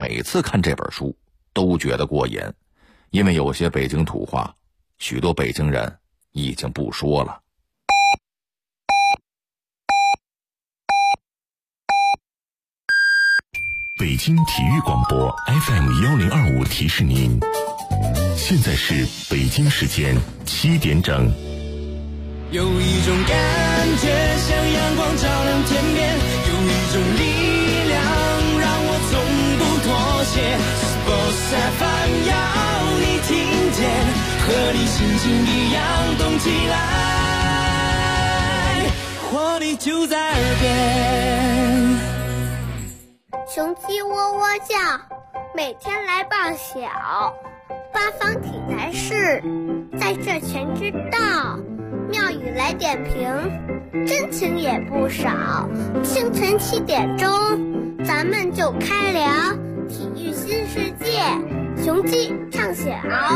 每次看这本书都觉得过瘾，因为有些北京土话，许多北京人已经不说了。 北京体育广播 FM1025 提示您，现在是北京时间7点整。 有一种感觉像阳光照亮天边，有一种力量让我从不妥协。Sports FM 要你听见，和你心情一样动起来，活力就在耳边。 雄鸡喔喔叫，每天来报晓。八方体坛事，在这全知道。妙语来点评，真情也不少。清晨7点钟，咱们就开聊体育新世界，雄鸡唱晓。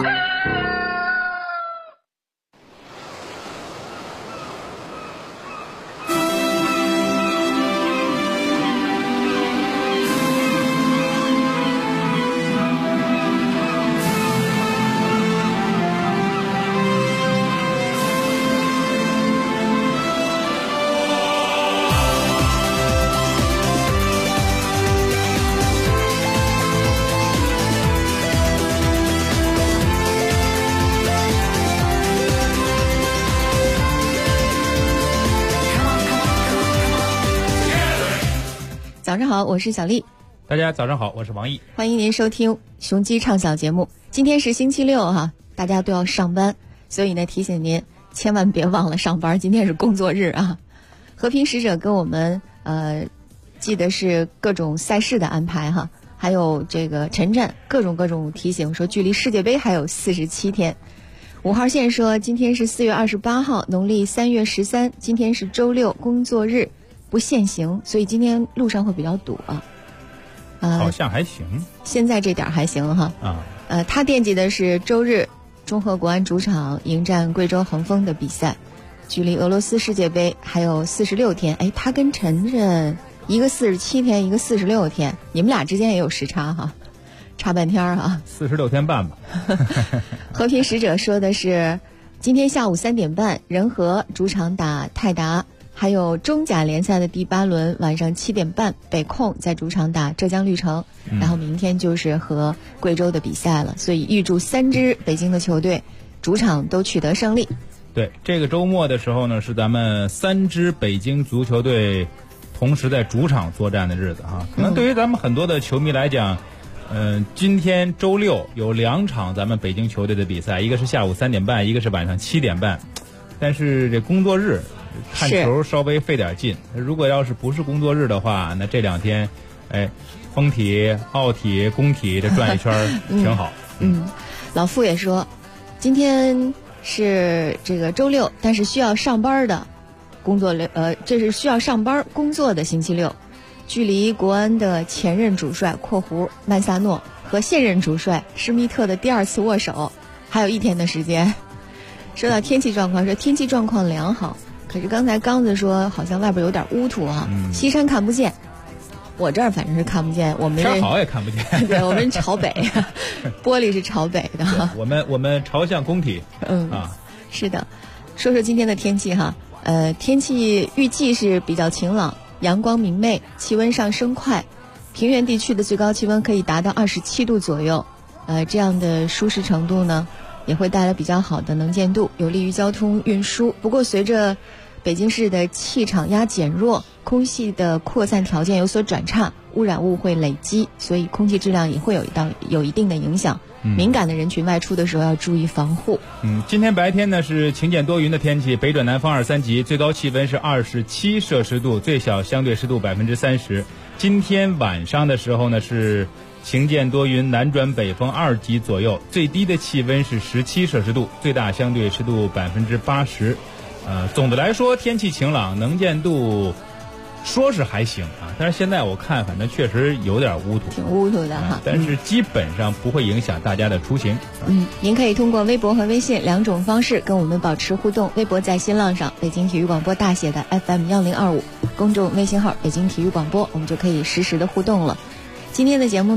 早上好，我是小丽。 大家早上好，我是王毅。 欢迎您收听雄鸡畅晓节目。今天是星期六哈，大家都要上班，所以呢提醒您千万别忘了上班，今天是工作日啊。和平使者跟我们记得是各种赛事的安排哈，还有这个晨战各种提醒，说距离世界杯还有47天。5号线说今天是4月28号，农历3月13，今天是周六工作日，不限行，所以今天路上会比较堵啊。 好像还行， 现在这点还行哈。他惦记的是周日中赫国安主场迎战贵州恒丰的比赛，距离俄罗斯世界杯还有46天。哎，他跟晨晨一个47天，一个46天，你们俩之间也有时差哈，差半天哈 ，46天半吧。 和平使者说的是今天下午3点半，仁和主场打泰达。还有中甲联赛的第8轮，晚上7点半，北控在主场打浙江绿城，然后明天就是和贵州的比赛了，所以预祝3支北京的球队主场都取得胜利。 对，这个周末的时候呢，是咱们3支北京足球队同时在主场作战的日子哈。可能对于咱们很多的球迷来讲，今天周六有2场咱们北京球队的比赛，一个是下午3点半，一个是晚上7点半，但是这工作日看球稍微费点劲，如果要是不是工作日的话，那这2天，风体、奥体、工体这转一圈挺好。 老傅也说，今天是这个周六，但是需要上班的工作这是需要上班工作的星期六，距离国安的前任主帅（曼萨诺）和现任主帅施密特的第2次握手还有1天的时间。说到天气状况，说天气状况良好。可是刚才刚子说好像外边有点乌土啊，西山看不见，我这儿反正是看不见，我们天好也看不见。 对，我们朝北，玻璃是朝北的。 我们朝向工体。 是的。说说今天的天气哈，天气预计是比较晴朗，阳光明媚，气温上升快，平原地区的最高气温可以达到27度左右，这样的舒适程度呢，也会带来比较好的能见度，有利于交通运输。不过随着北京市的气场压减弱，空气的扩散条件有所转差，污染物会累积，所以空气质量也会有一定的影响。敏感的人群外出的时候要注意防护。 今天白天呢是晴间多云的天气，北转南风2、3级，最高气温是27摄氏度，最小相对湿度30%。今天晚上的时候呢是晴间多云，南转北风2级左右，最低的气温是17摄氏度，最大相对湿度80%。总的来说天气晴朗，能见度说是还行啊，但是现在我看反正确实有点乌土， 挺乌土的哈。 但是基本上不会影响大家的出行。 您可以通过微博和微信2种方式跟我们保持互动。微博在新浪上北京体育广播大写的 FM1025，公众微信号北京体育广播，我们就可以实时的互动了。今天的节目呢，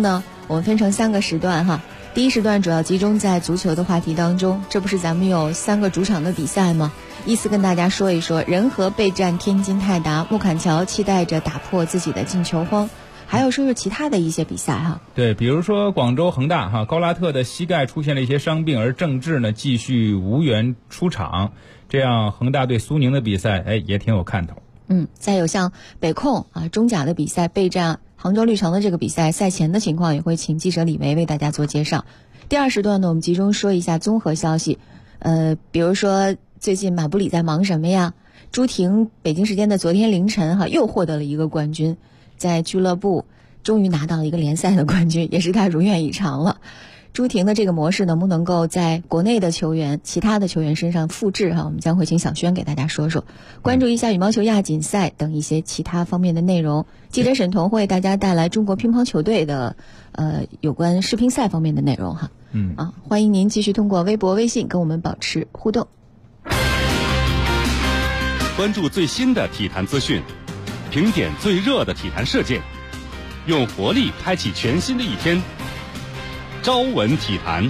我们分成3个时段哈。第一时段主要集中在足球的话题当中，这不是咱们有3个主场的比赛吗？依次跟大家说一说，仁和备战天津泰达，穆坎乔期待着打破自己的进球荒，还有说说其他的一些比赛哈。 对，比如说广州恒大哈，高拉特的膝盖出现了一些伤病，而郑智呢继续无缘出场，这样恒大对苏宁的比赛也挺有看头。 再有像北控啊中甲的比赛备战杭州绿城的这个比赛，赛前的情况也会请记者李维为大家做介绍。第二时段呢，我们集中说一下综合消息，比如说最近马布里在忙什么呀？朱婷北京时间的昨天凌晨又获得了一个冠军，在俱乐部终于拿到了一个联赛的冠军，也是他如愿以偿了。朱婷的这个模式能不能够在国内的球员、其他的球员身上复制我们将会请小轩给大家说说，关注一下羽毛球亚锦赛等一些其他方面的内容。记者沈彤会为大家带来中国乒乓球队的有关世乒赛方面的内容哈。欢迎您继续通过微博、微信跟我们保持互动。 关注最新的体坛资讯，评点最热的体坛事件，用活力开启全新的一天。朝闻体坛。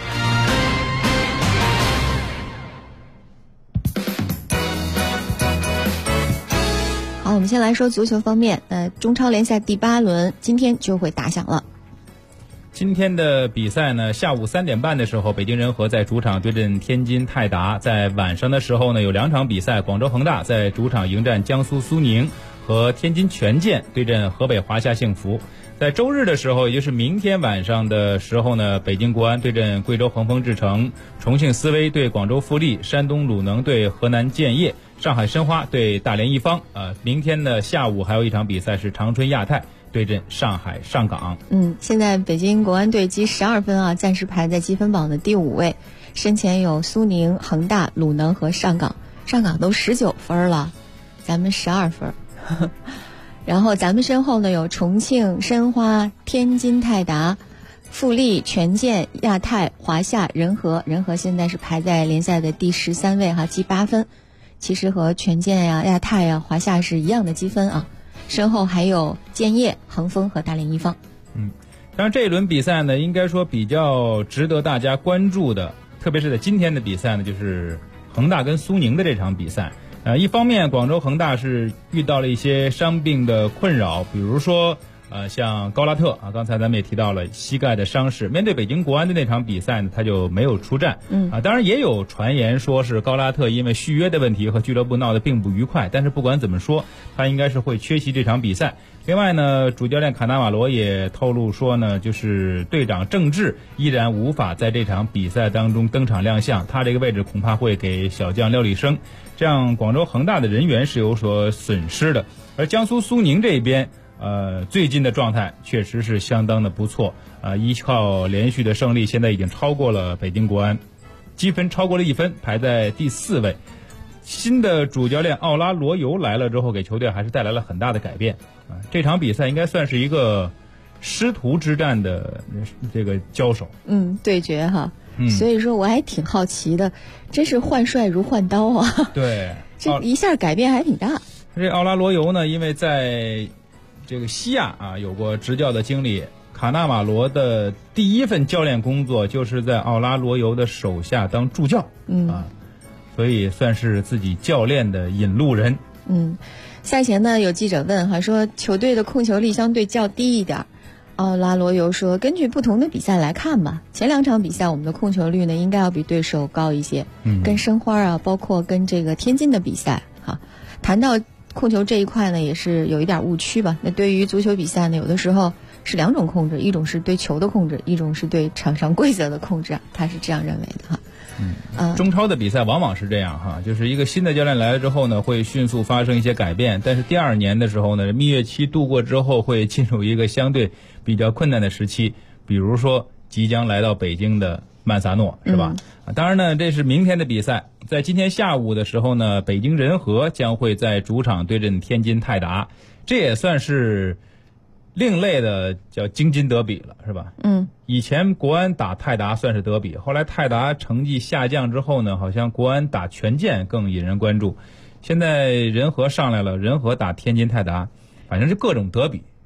好，我们先来说足球方面，中超联赛第8轮今天就会打响了。 今天的比赛呢，下午3点半的时候，北京人和在主场对阵天津泰达。在晚上的时候呢，有2场比赛，广州恒大在主场迎战江苏苏宁，和天津权健对阵河北华夏幸福。在周日的时候，也就是明天晚上的时候呢，北京国安对阵贵州恒丰智诚，重庆斯威对广州富力，山东鲁能对河南建业，上海申花对大连一方。明天的下午还有一场比赛是长春亚泰对阵上海上港。 现在北京国安队积12分暂时排在积分榜的第5位，身前有苏宁、恒大、鲁能和上港，上港都19分了，咱们12分。然后咱们身后呢有重庆申花、天津泰达、富力、权健、亚泰、华夏、仁和现在是排在联赛的第13位积8分，其实和权健亚泰华夏是一样的积分啊。身后还有建业、恒丰和大连一方。 当然这一轮比赛呢，应该说比较值得大家关注的，特别是在今天的比赛呢，就是恒大跟苏宁的这场比赛。一方面广州恒大是遇到了一些伤病的困扰，比如说像高拉特刚才咱们也提到了膝盖的伤势，面对北京国安的那场比赛呢，他就没有出战。当然也有传言说是高拉特因为续约的问题和俱乐部闹得并不愉快，但是不管怎么说，他应该是会缺席这场比赛。另外呢，主教练卡纳瓦罗也透露说呢，就是队长郑智依然无法在这场比赛当中登场亮相，他这个位置恐怕会给小将廖立生，这样广州恒大的人员是有所损失的。而江苏苏宁这边最近的状态确实是相当的不错，依靠连续的胜利，现在已经超过了北京国安，积分超过了1分，排在第4位。新的主教练奥拉罗尤来了之后，给球队还是带来了很大的改变。这场比赛应该算是一个师徒之战的这个交手， 对决所以说我还挺好奇的，真是换帅如换刀啊！ 对， 这一下改变还挺大。 这奥拉罗尤呢，因为在这个西亚有过执教的经历，卡纳瓦罗的第1份教练工作就是在奥拉罗尤的手下当助教，所以算是自己教练的引路人。 赛前呢，有记者问说球队的控球率相对较低一点，奥拉罗尤说，根据不同的比赛来看吧，前2场比赛我们的控球率呢应该要比对手高一些，跟申花包括跟这个天津的比赛谈到控球这一块呢，也是有一点误区吧。那对于足球比赛呢，有的时候是2种控制，一种是对球的控制，一种是对场上规则的控制，他是这样认为的中超的比赛往往是这样就是一个新的教练来了之后呢，会迅速发生一些改变，但是第2年的时候呢，蜜月期度过之后，会进入一个相对比较困难的时期，比如说即将来到北京的曼萨诺，是吧？当然呢，这是明天的比赛。在今天下午的时候呢，北京人和将会在主场对阵天津泰达，这也算是另类的叫京津德比了，是吧？以前国安打泰达算是德比，后来泰达成绩下降之后呢，好像国安打权健更引人关注。现在人和上来了，人和打天津泰达，反正是各种德比。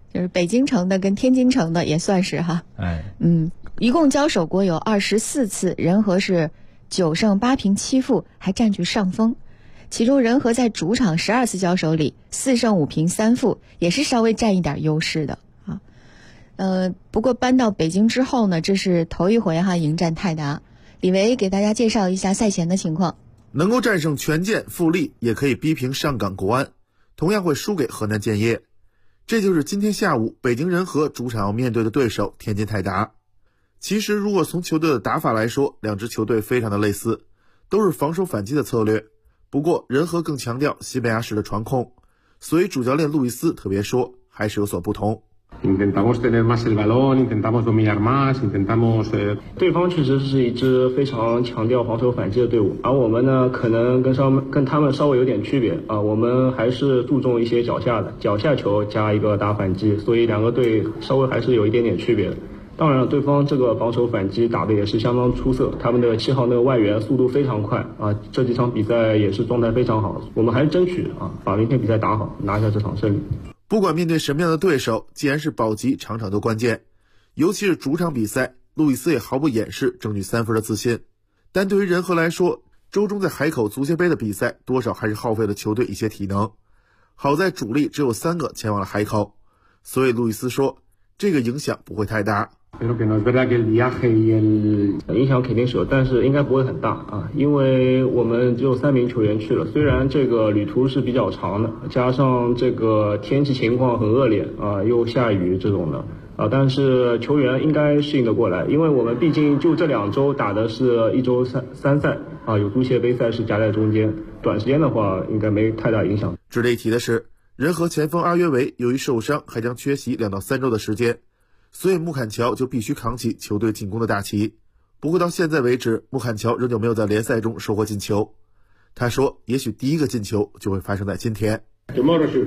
就是北京城的跟天津城的也算是哈。一共交手过有24次，人和是9胜8平7负，还占据上风。其中人和在主场12次交手里4胜5平3负，也是稍微占一点优势的啊。不过搬到北京之后呢，这是头一回哈迎战泰达。李维给大家介绍一下赛前的情况。 能够战胜权健富力，也可以逼平上港国安，同样会输给河南建业。这就是今天下午北京人和主场要面对的对手天津泰达。其实如果从球队的打法来说，两支球队非常的类似，都是防守反击的策略。不过人和更强调西班牙式的传控，所以主教练路易斯特别说还是有所不同。 Intentamos tener más el balón, intentamos dominar más, intentamos 对方确实是一支非常强调防守反击的队伍，而我们呢可能跟他们稍微有点区别啊，我们还是注重一些脚下球加一个打反击，所以两个队稍微还是有一点点区别的。当然了，对方这个防守反击打得也是相当出色，他们的7号那个外援速度非常快啊，这几场比赛也是状态非常好，我们还是争取把明天比赛打好，拿下这场胜利。 不管面对什么样的对手，既然是保级，场场都关键。尤其是主场比赛，路易斯也毫不掩饰争取3分的自信。但对于人和来说，周中在海口足协杯的比赛，多少还是耗费了球队一些体能。好在主力只有3个前往了海口，所以路易斯说，这个影响不会太大。 影响肯定是有，但是应该不会很大啊，因为我们只有3名球员去了，虽然这个旅途是比较长的，加上这个天气情况很恶劣啊，又下雨这种的啊，但是球员应该适应得过来，因为我们毕竟就这2周打的是1周3赛啊，有足协杯赛事夹在中间，短时间的话应该没太大影响。 值得一提的是，人和前锋阿约维由于受伤，还将缺席2到3周的时间。所以穆坎乔就必须扛起球队进攻的大旗。不过到现在为止，穆坎乔仍旧没有在联赛中收获进球。他说，也许第一个进球就会发生在今天。 明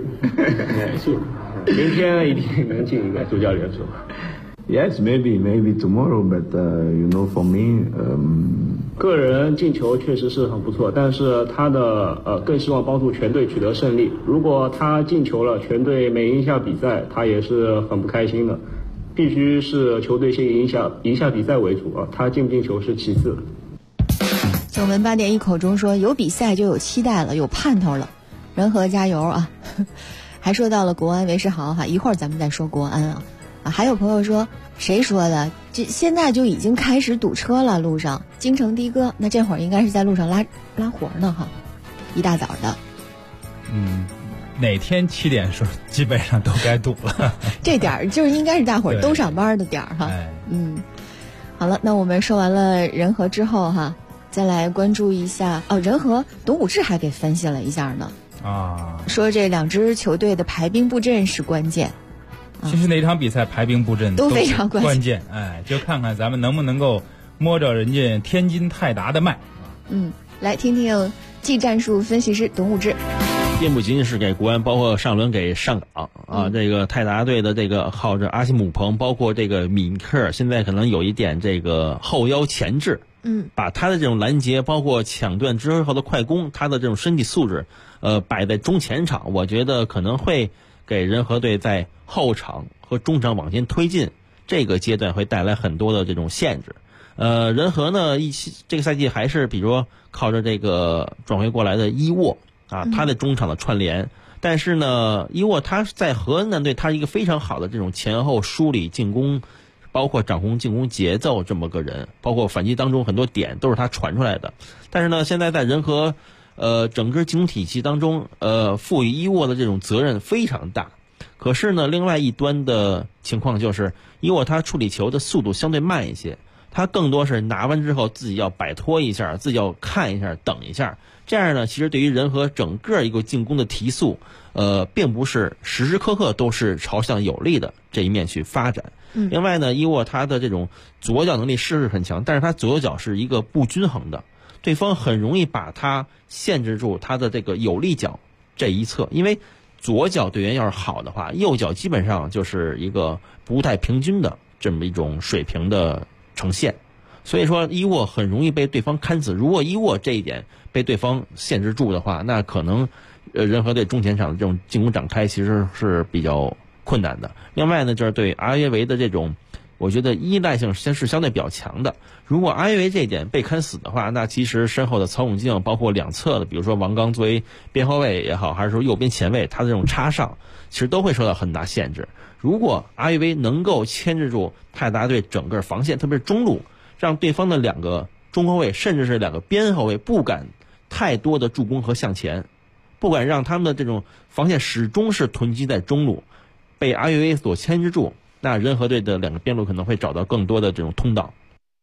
天一定能进一个，主教练说。 Yes, maybe tomorrow, but for me, 个人进球确实是很不错，但是他的更希望帮助全队取得胜利。如果他进球了，全队没赢下比赛，他也是很不开心的。必须是球队先赢下比赛为主啊，他进不进球是其次。 我们8点1口中说，有比赛就有期待了，有盼头了，人和加油啊！还说到了国安维世豪哈，一会儿咱们再说国安啊。还有朋友说，谁说的？这现在就已经开始堵车了，路上京城的哥，那这会儿应该是在路上拉活呢哈，一大早的。 哪天7点的时候基本上都该堵了。 这点儿就是应该是大伙儿都上班的点儿哈。好了，那我们说完了人和之后哈，再来关注一下人和董武志还给分析了一下呢。说这2支球队的排兵布阵是关键。 其实哪场比赛排兵布阵都非常关键，就看看咱们能不能够摸着人家天津泰达的脉。 来听听技战术分析师董武志。 并不仅仅是给国安，包括上轮给上港啊，这个泰达队的这个靠着阿西姆彭，包括这个米克，现在可能有一点这个后腰前置，把他的这种拦截，包括抢断之后的快攻，他的这种身体素质，摆在中前场，我觉得可能会给人和队在后场和中场往前推进这个阶段会带来很多的这种限制。人和呢，这个赛季还是比如说靠着这个转会过来的伊沃。他的中场的串联，但是呢，伊沃他在河南队，他是一个非常好的这种前后梳理进攻，包括掌控进攻节奏这么个人，包括反击当中很多点都是他传出来的。但是呢，现在在人和整个进攻体系当中，赋予伊沃的这种责任非常大。可是呢，另外一端的情况就是伊沃他处理球的速度相对慢一些，他更多是拿完之后自己要摆脱一下，自己要看一下，等一下。这样呢，其实对于人和整个一个进攻的提速，并不是时时刻刻都是朝向有利的这一面去发展。另外呢，伊沃他的这种左脚能力是很强，但是他左脚是一个不均衡的，对方很容易把他限制住他的这个有利脚这一侧，因为左脚队员要是好的话，右脚基本上就是一个不太平均的这么一种水平的呈现。所以说伊沃很容易被对方看死，如果伊沃这一点被对方限制住的话，那可能人和队中前场的这种进攻展开其实是比较困困难的。另外呢，就是对阿约维的这种，我觉得依赖性是相对比较强的。如果阿约维这一点被砍死的话，那其实身后的曹永静，包括两侧的，比如说王刚作为边后卫也好，还是说右边前卫，他的这种插上，其实都会受到很大限制。如果阿约维能够牵制住泰达队整个防线，特别是中路，让对方的两个中后卫甚至是两个边后卫不敢太多的助攻和向前，不敢让他们的这种防线始终是囤积在中路，被阿约维所牵制住，那人和队的两个边路可能会找到更多的这种通道。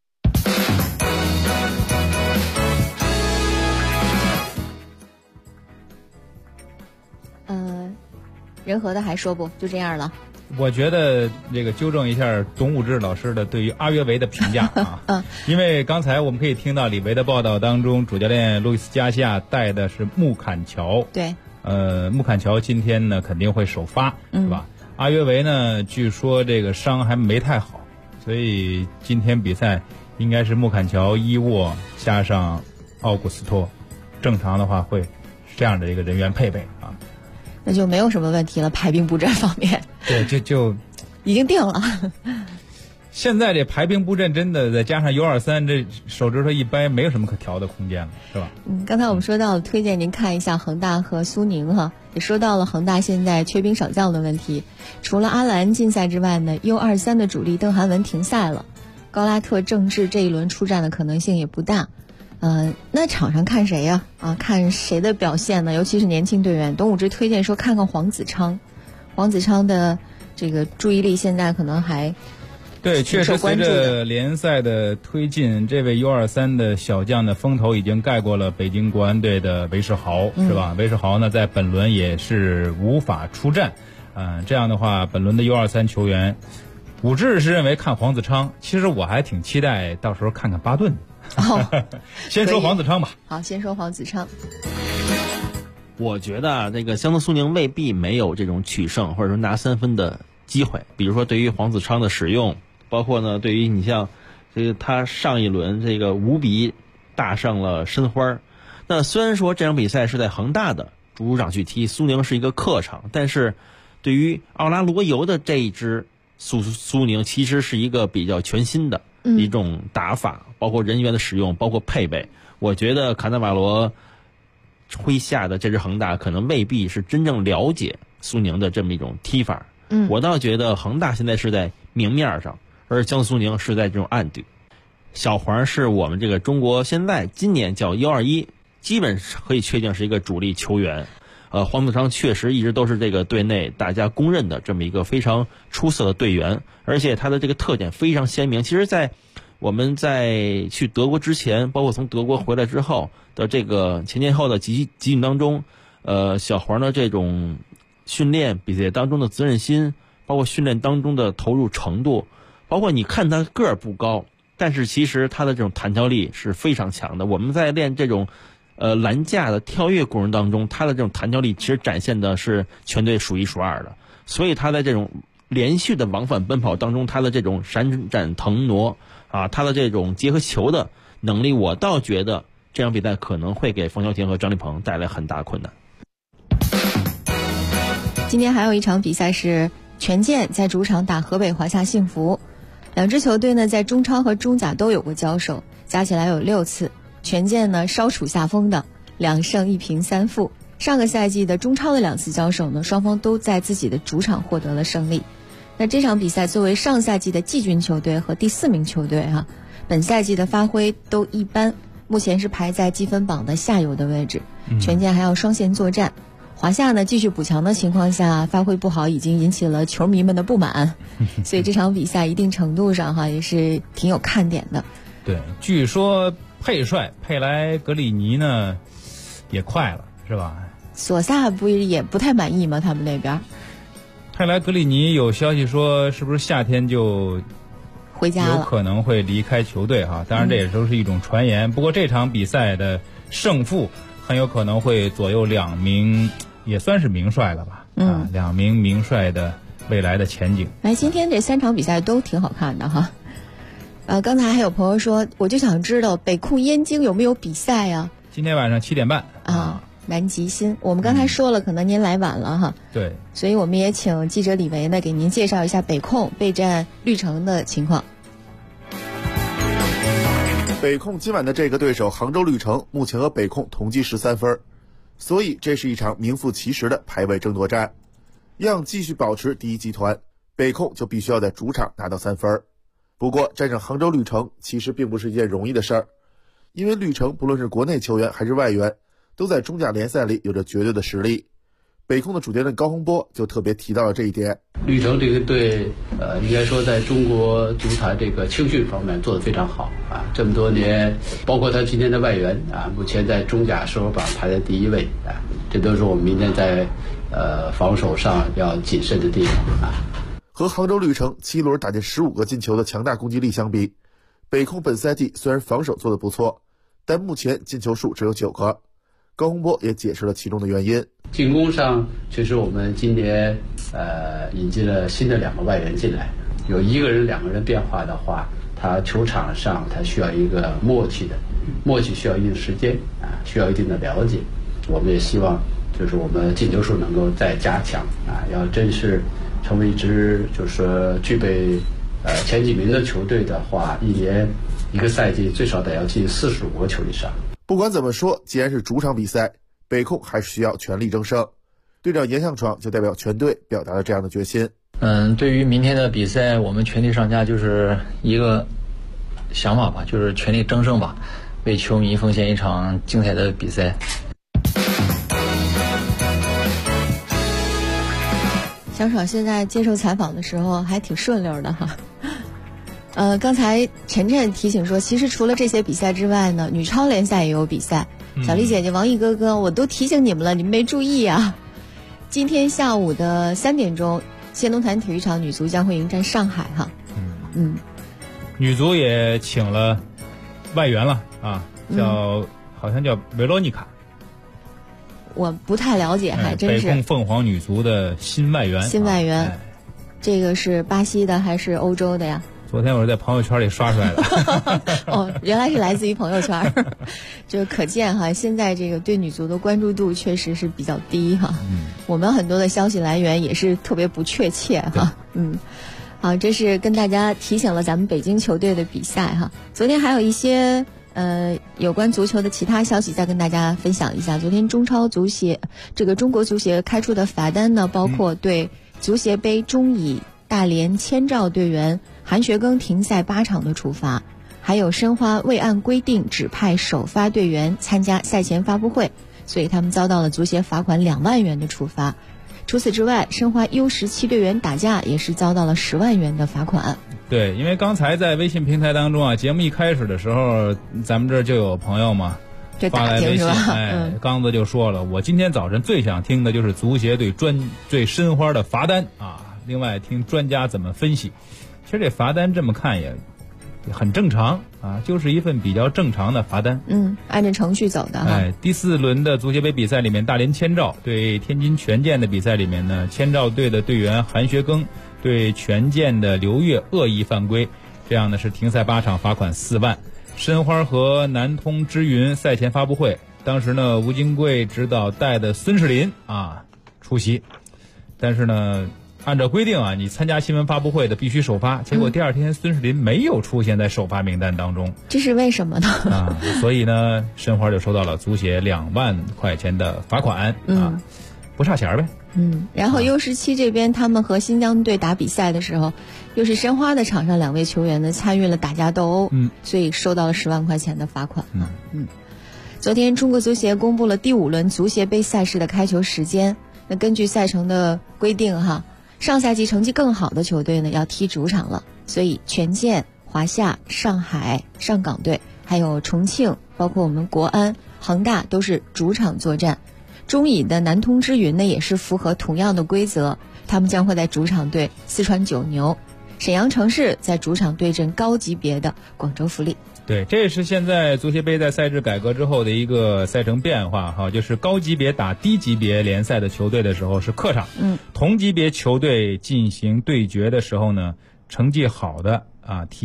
人和的还说不就这样了？ 我觉得这个纠正一下董武志老师的对于阿约维的评价啊，因为刚才我们可以听到李维的报道当中，主教练路易斯加西亚带的是穆坎乔， 对， 穆坎乔今天呢肯定会首发，是吧？阿约维呢，据说这个伤还没太好，所以今天比赛应该是穆坎乔、伊沃加上奥古斯托，正常的话会是这样的一个人员配备啊。 那就没有什么问题了，排兵布阵方面， 对，就已经定了。 现在这排兵布阵真的再加上 U23 这手指头一掰，没有什么可调的空间了，是吧？ 刚才我们说到了，推荐您看一下恒大和苏宁哈，也说到了恒大现在缺兵少将的问题。除了阿兰禁赛之外呢 ，U23 的主力邓涵文停赛了，高拉特、郑智这一轮出战的可能性也不大。那场上看谁呀？看谁的表现呢？尤其是年轻队员，董武之推荐说看看黄子昌。黄子昌的这个注意力现在可能还对，确实随着联赛的推进，这位 U23 的小将的风头已经盖过了北京国安队的韦世豪，是吧？韦世豪呢，在本轮也是无法出战。这样的话，本轮的 U23 球员，武志是认为看黄子昌，其实我还挺期待到时候看看巴顿。先说黄子昌吧。 好，先说黄子昌。 我觉得这个湘东苏宁未必没有这种取胜或者说拿3分的机会，比如说对于黄子昌的使用，包括呢对于你像这个他上一轮这个无比大胜了申花。那虽然说这场比赛是在恒大的主场去踢，苏宁是一个客场，但是对于奥拉罗尤的这一支苏宁其实是一个比较全新的一种打法，包括人员的使用，包括配备。我觉得卡纳瓦罗麾下的这支恒大可能未必是真正了解苏宁的这么一种踢法。我倒觉得恒大现在是在明面上，而江苏宁是在这种暗地。小黄是我们这个中国现在今年叫U21，基本可以确定是一个主力球员。黄子昌确实一直都是这个队内大家公认的这么一个非常出色的队员，而且他的这个特点非常鲜明。其实在我们在去德国之前，包括从德国回来之后的这个前后的集训当中，小黄的这种训练比赛当中的责任心，包括训练当中的投入程度，包括你看他个儿不高，但是其实他的这种弹跳力是非常强的。我们在练这种栏架的跳跃过程当中，他的这种弹跳力其实展现的是全队数一数二的。所以他在这种连续的往返奔跑当中，他的这种闪展腾挪他的这种结合球的能力，我倒觉得这场比赛可能会给冯潇霆和张立鹏带来很大困难。 今天还有一场比赛是权健在主场打河北华夏幸福，两支球队呢在中超和中甲都有过交手，加起来有6次。权健呢稍处下风的2胜1平3负。上个赛季的中超的2次交手呢，双方都在自己的主场获得了胜利。那这场比赛作为上赛季的季军球队和第4名球队本赛季的发挥都一般，目前是排在积分榜的下游的位置。权健还要双线作战。华夏呢继续补强的情况下，发挥不好已经引起了球迷们的不满，所以这场比赛一定程度上也是挺有看点的。 对，据说佩帅佩莱格里尼呢也快了，是吧？ 索萨不也不太满意吗？他们那边佩莱格里尼有消息说是不是夏天就回家了， 有可能会离开球队当然这也都是一种传言。不过这场比赛的胜负很有可能会左右2名也算是名帅了吧，2名名帅的未来的前景。 今天这3场比赛都挺好看的刚才还有朋友说，我就想知道北控燕京有没有比赛呀？ 今天晚上7点半南极星。我们刚才说了，可能您来晚了哈。 对， 所以我们也请记者李维呢给您介绍一下北控备战绿城的情况。 北控今晚的这个对手杭州绿城目前和北控同积13分，所以这是一场名副其实的排位争夺战。要继续保持第一集团，北控就必须要在主场拿到3分。不过战胜杭州绿城其实并不是一件容易的事儿，因为绿城不论是国内球员还是外援，都在中甲联赛里有着绝对的实力。北控的主教练高洪波就特别提到了这一点。 绿城这个队，应该说在中国足坛这个青训方面做得非常好啊。这么多年，包括他今天的外援啊，目前在中甲射手榜排在第1位啊，这都是我们明天在防守上要谨慎的地方啊。 和杭州绿城7轮打进15个进球的强大攻击力相比，北控本赛季虽然防守做得不错，但目前进球数只有9个。高洪波也解释了其中的原因。 进攻上，确实我们今年引进了新的2个外援进来，有1个人2个人变化的话，他球场上他需要一个默契需要一定时间啊，需要一定的了解。我们也希望就是我们进球数能够再加强啊，要真是成为一支就是说具备前几名的球队的话，一年一个赛季最少得要进45个球以上。 不管怎么说，既然是主场比赛，北控还是需要全力争胜。队长严向闯就代表全队表达了这样的决心。 对于明天的比赛，我们全力上下就是一个想法吧，就是全力争胜吧，为球迷奉献一场精彩的比赛。 小爽现在接受采访的时候还挺顺溜的哈。刚才晨晨提醒说，其实除了这些比赛之外呢，女超联赛也有比赛。小丽姐姐、王毅哥哥，我都提醒你们了，你们没注意啊。今天下午的3点钟，谢东坛体育场女足将会迎战上海哈。 女足也请了外援了啊，好像叫维罗妮卡。 我不太了解，还真是。 北控凤凰女足的新外援。 这个是巴西的还是欧洲的呀？ 昨天我是在朋友圈里刷出来的。 哦，原来是来自于朋友圈。就可见哈，现在这个对女足的关注度确实是比较低哈。我们很多的消息来源也是特别不确切哈。好，这是跟大家提醒了咱们北京球队的比赛哈。昨天还有一些有关足球的其他消息再跟大家分享一下。昨天中国足协开出的罚单呢，包括对足协杯中乙大连千兆队员韩学庚停赛8场的处罚，还有申花未按规定指派首发队员参加赛前发布会，所以他们遭到了足协罚款2万元的处罚。除此之外，申花 U17 队员打架也是遭到了10万元的罚款。 对，因为刚才在微信平台当中啊，节目一开始的时候，咱们这儿就有朋友嘛发来微信，刚子就说了，我今天早晨最想听的就是足协对申花的罚单啊，另外听专家怎么分析。其实这罚单这么看也很正常啊，就是一份比较正常的罚单。 按照程序走的。 第4轮的足协杯比赛里面，大连千兆对天津权健的比赛里面呢，千兆队的队员韩学庚对权健的刘越恶意犯规，这样呢是停赛8场，罚款4万。申花和南通之云赛前发布会，当时呢吴金贵指导带的孙世林出席，但是呢按照规定啊，你参加新闻发布会的必须首发，结果第2天孙世林没有出现在首发名单当中， 这是为什么呢？ 所以呢申花就收到了足协2万块钱的罚款不差钱呗。 然后 U17 这边他们和新疆队打比赛的时候，又是申花的场上2位球员呢参与了打架斗殴，所以收到了10万块钱的罚款。昨天中国足协公布了第5轮足协杯赛事的开球时间。那根据赛程的规定哈，上赛季成绩更好的球队呢要踢主场了，所以权健、华夏、上海、上港队还有重庆，包括我们国安、恒大都是主场作战。中乙的南通之云呢也是符合同样的规则，他们将会在主场对四川九牛。沈阳城市在主场对阵高级别的广州富力。 对，这也是现在足协杯在赛制改革之后的一个赛程变化哈，就是高级别打低级别联赛的球队的时候是客场，同级别球队进行对决的时候呢，成绩好的踢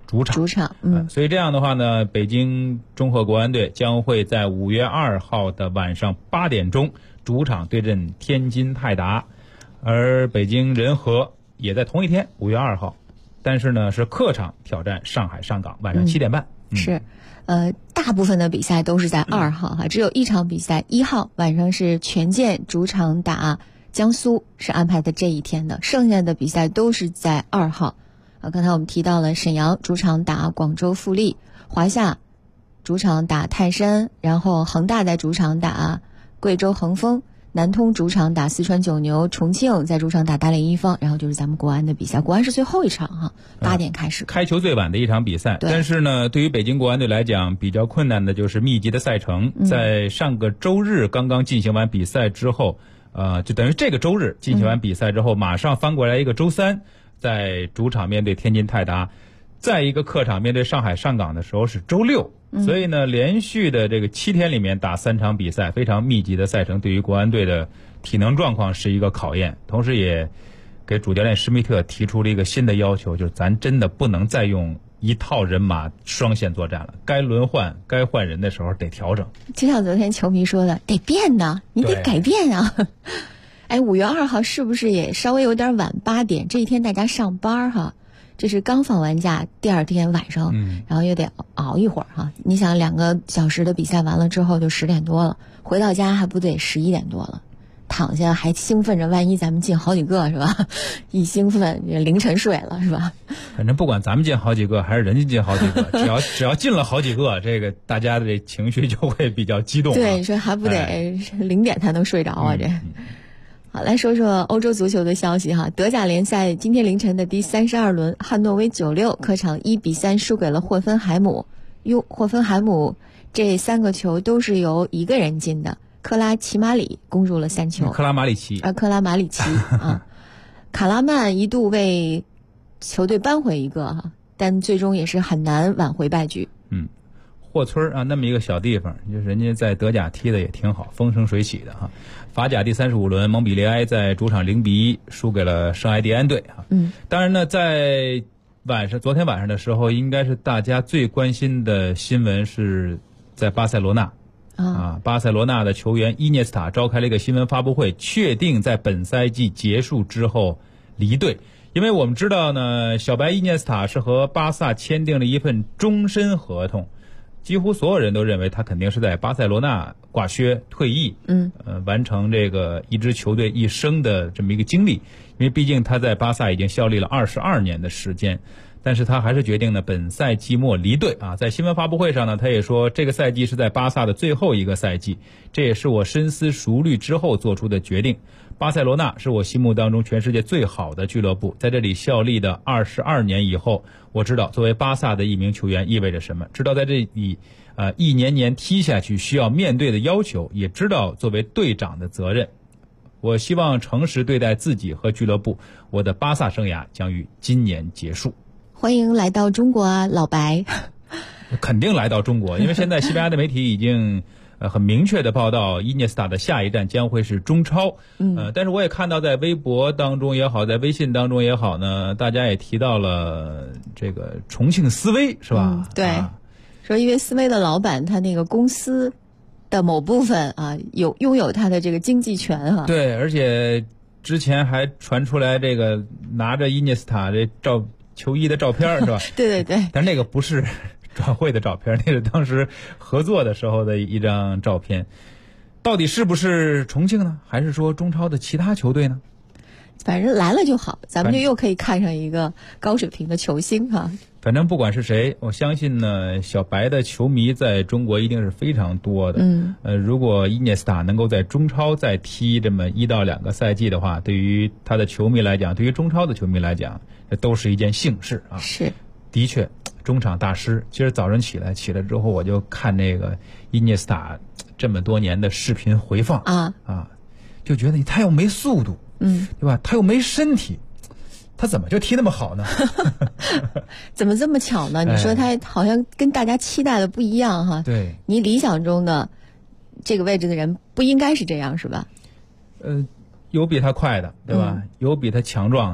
主场。所以这样的话呢，北京中赫国安队将会在5月2号的晚上8点钟主场对阵天津泰达，而北京人和也在同一天5月2号，但是呢是客场挑战上海上港，晚上7点半。 是。大部分的比赛都是在2号哈，只有一场比赛1号晚上是权健主场打江苏，是安排的这一天的，剩下的比赛都是在2号。刚才我们提到了沈阳主场打广州富力，华夏主场打泰山，然后恒大在主场打贵州恒丰，南通主场打四川九牛，重庆在主场打大连一方，然后就是咱们国安的比赛，国安是最后一场哈，8点开始， 开球最晚的一场比赛。但是呢，对于北京国安队来讲，比较困难的就是密集的赛程，在上个周日刚刚进行完比赛之后，就等于这个周日进行完比赛之后，马上翻过来一个周三，在主场面对天津泰达，在一个客场面对上海上港的时候是周六。所以呢，连续的这个7天里面打3场比赛，非常密集的赛程，对于国安队的体能状况是一个考验。同时也给主教练施密特提出了一个新的要求，就是咱真的不能再用一套人马双线作战了，该轮换该换人的时候得调整。 就像昨天球迷说的，得变呢，你得改变啊。哎，5月2号是不是也稍微有点晚？8点这一天大家上班哈。这是刚放完假，第二天晚上，然后又得熬一会儿哈。你想2个小时的比赛完了之后就10点多了，回到家还不得11点多了，躺下还兴奋着，万一咱们进好几个是吧？一兴奋凌晨睡了是吧？ 反正不管咱们进好几个还是人家进好几个，只要进了好几个，这个大家的这情绪就会比较激动。 对，你说还不得0点才能睡着啊？这。好，来说说欧洲足球的消息哈。德甲联赛今天凌晨的第32轮，汉诺威96客场1-3输给了霍芬海姆。霍芬海姆这3个球都是由一个人进的，克拉奇马里攻入了3球。 克拉马里奇啊，卡拉曼一度为球队扳回一个哈，但最终也是很难挽回败局。 霍村啊，那么一个小地方，就是人家在德甲踢的也挺好，风生水起的哈。法甲第35轮，蒙彼利埃在主场0-1输给了圣埃蒂安队哈。当然呢，在昨天晚上的时候，应该是大家最关心的新闻是在巴塞罗那巴塞罗那的球员伊涅斯塔召开了一个新闻发布会，确定在本赛季结束之后离队。因为我们知道呢，小白伊涅斯塔是和巴萨签订了一份终身合同。几乎所有人都认为他肯定是在巴塞罗那挂靴退役，完成这个一支球队一生的这么一个经历。因为毕竟他在巴萨已经效力了22年的时间，但是他还是决定呢本赛季末离队啊。在新闻发布会上呢，他也说这个赛季是在巴萨的最后一个赛季，这也是我深思熟虑之后做出的决定。巴塞罗那是我心目当中全世界最好的俱乐部，在这里效力的22年以后，我知道作为巴萨的一名球员意味着什么，知道在这里一年年踢下去需要面对的要求，也知道作为队长的责任。我希望诚实对待自己和俱乐部，我的巴萨生涯将于今年结束。 欢迎来到中国啊，老白。 肯定来到中国，因为现在西班牙的媒体已经很明确的报道，伊涅斯塔的下一站将会是中超。但是我也看到在微博当中也好，在微信当中也好呢，大家也提到了这个重庆斯威，是吧？ 对，说因为斯威的老板他那个公司的某部分啊，拥有他的这个经济权哈。 对，而且之前还传出来这个拿着伊涅斯塔这球衣的照片，是吧？ 对。 但那个不是转会的照片，那是当时合作的时候的一张照片。到底是不是重庆呢？还是说中超的其他球队呢？ 反正来了就好，咱们就又可以看上一个高水平的球星哈。 反正不管是谁，我相信呢，小白的球迷在中国一定是非常多的。如果伊涅斯塔能够在中超再踢这么1到2个赛季的话，对于他的球迷来讲，对于中超的球迷来讲，这都是一件幸事啊。 是， 的确，中场大师。今儿早上起来之后，我就看那个伊涅斯塔这么多年的视频回放就觉得他又没速度，对吧？他又没身体，他怎么就踢那么好呢？ 怎么这么巧呢？你说他好像跟大家期待的不一样哈。 对， 你理想中的这个位置的人不应该是这样是吧？ 有比他快的，对吧？有比他强壮的，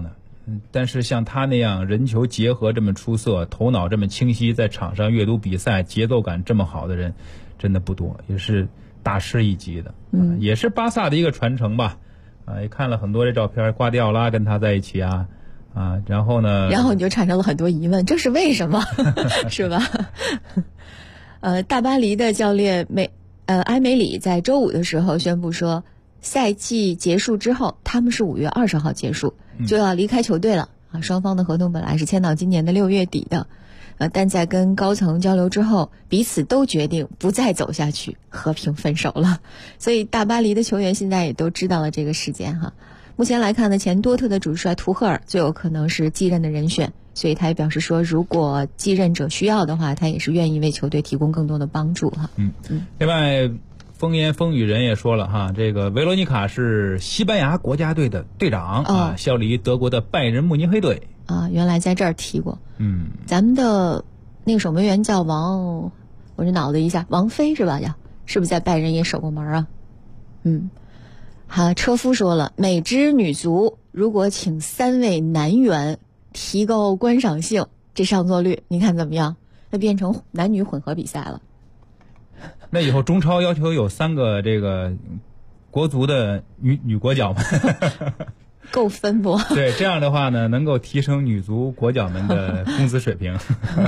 但是像他那样人球结合这么出色，头脑这么清晰，在场上阅读比赛节奏感这么好的人真的不多，也是大师一级的。也是巴萨的一个传承吧。也看了很多这照片，瓜迪奥拉跟他在一起啊，然后呢？ 然后你就产生了很多疑问，这是为什么？是吧？大巴黎的教练埃梅里在周五的时候宣布说，赛季结束之后，他们是5月20号结束，就要离开球队了啊。双方的合同本来是签到今年的6月底的，但在跟高层交流之后，彼此都决定不再走下去，和平分手了。所以大巴黎的球员现在也都知道了这个事件哈。目前来看呢，前多特的主帅图赫尔最有可能是继任的人选，所以他也表示说，如果继任者需要的话，他也是愿意为球队提供更多的帮助哈。 另外，风言风语人也说了哈，这个维罗妮卡是西班牙国家队的队长效力于德国的拜仁慕尼黑队原来在这儿踢过。咱们的那个守门员叫我这脑子一下，王菲是吧？是不是在拜仁也守过门啊？车夫说了，每支女足如果请3位男员，提高观赏性，这上座率你看怎么样？那变成男女混合比赛了。 那以后中超要求有3个这个国足的女国脚们够分不？ 对，这样的话呢，能够提升女足国脚们的工资水平。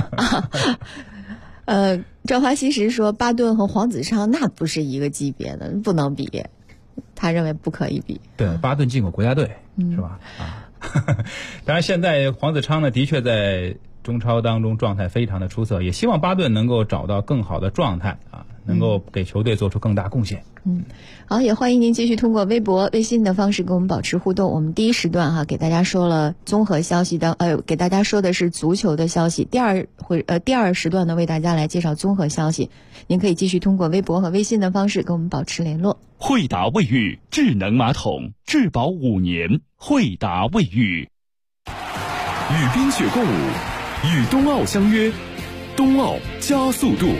赵华西时说，巴顿和黄子昌那不是一个级别的，不能比，他认为不可以比。 对，巴顿进过国家队，是吧？当然，现在黄子昌呢，的确在中超当中状态非常的出色，也希望巴顿能够找到更好的状态能够给球队做出更大贡献。 好，也欢迎您继续通过微博、微信的方式跟我们保持互动。我们第一时段给大家说了综合消息给大家说的是足球的消息。第二时段呢，为大家来介绍综合消息。您可以继续通过微博和微信的方式跟我们保持联络。 惠达卫浴智能马桶，质保5年。惠达卫浴与冰雪共舞，与冬奥相约，冬奥加速度。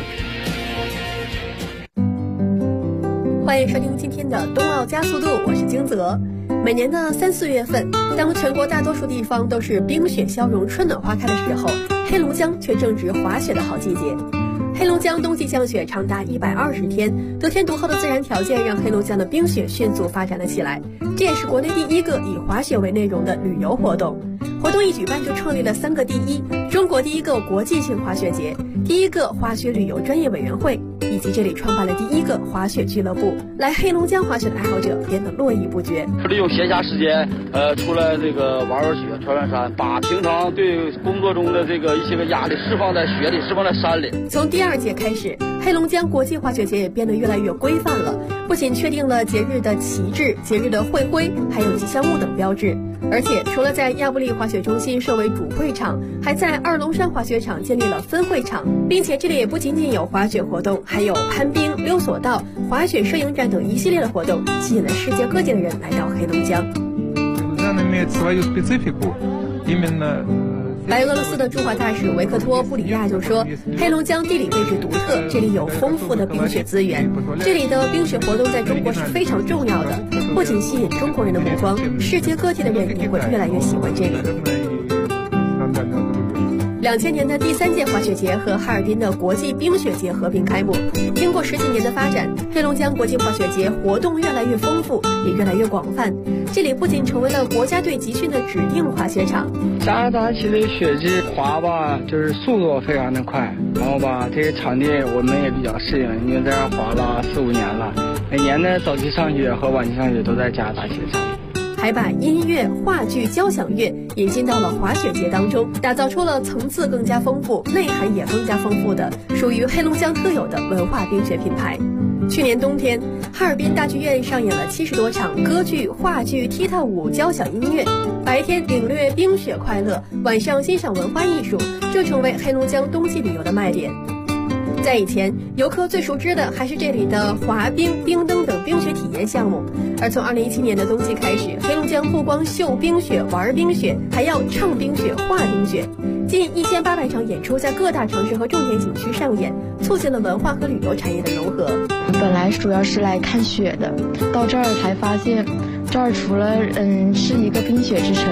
欢迎收听今天的冬奥加速度，我是金泽。每年的3、4月份，当全国大多数地方都是冰雪消融、春暖花开的时候，黑龙江却正值滑雪的好季节。黑龙江冬季降雪长达120天，得天独厚的自然条件让黑龙江的冰雪迅速发展了起来，这也是国内第一个以滑雪为内容的旅游活动。活动一举办就创立了3个第一：中国第一个国际性滑雪节，第一个滑雪旅游专业委员会，以及这里创办了第一个滑雪俱乐部。来黑龙江滑雪的爱好者变得络绎不绝， 利用闲暇时间出来这个玩雪、挑战山，把平常对工作中的这个一些个压力释放在雪里，释放在山里。 从第2届开始，黑龙江国际滑雪节也变得越来越规范了，不仅确定了节日的旗帜、节日的会徽，还有吉祥物等标志。而且除了在亚布力滑雪中心设为主会场，还在二龙山滑雪场建立了分会场，并且这里也不仅仅有滑雪活动，还有攀冰、溜索道、滑雪摄影展等一系列的活动，吸引了世界各地的人来到黑龙江。白俄罗斯的驻华大使维克托·布里亚就说，黑龙江地理位置独特，这里有丰富的冰雪资源，这里的冰雪活动在中国是非常重要的，不仅吸引中国人的目光，世界各地的人也会越来越喜欢这里。2000年的第3届滑雪节和哈尔滨的国际冰雪节合并开幕。经过10几年的发展，黑龙江国际滑雪节活动越来越丰富，也越来越广泛。这里不仅成为了国家队集训的指定滑雪场。 加大起的雪季滑吧，就是速度非常的快，然后吧，这些场地我们也比较适应，因为在这滑了4、5年了，每年的早期上雪和晚期上雪都在加大雪场。 还把音乐、话剧、交响乐引进到了滑雪节当中，打造出了层次更加丰富、内涵也更加丰富的属于黑龙江特有的文化冰雪品牌。去年冬天，哈尔滨大剧院上演了70多场歌剧、话剧、踢踏舞、交响音乐，白天领略冰雪快乐，晚上欣赏文化艺术，这成为黑龙江冬季旅游的卖点。在以前，游客最熟知的还是这里的滑冰、冰灯等冰雪体验项目。而从2017年的冬季开始，黑龙江不光秀冰雪、玩冰雪，还要唱冰雪、画冰雪。近1800场演出在各大城市和重点景区上演，促进了文化和旅游产业的融合。 本来主要是来看雪的，到这儿才发现，这儿除了是一个冰雪之城，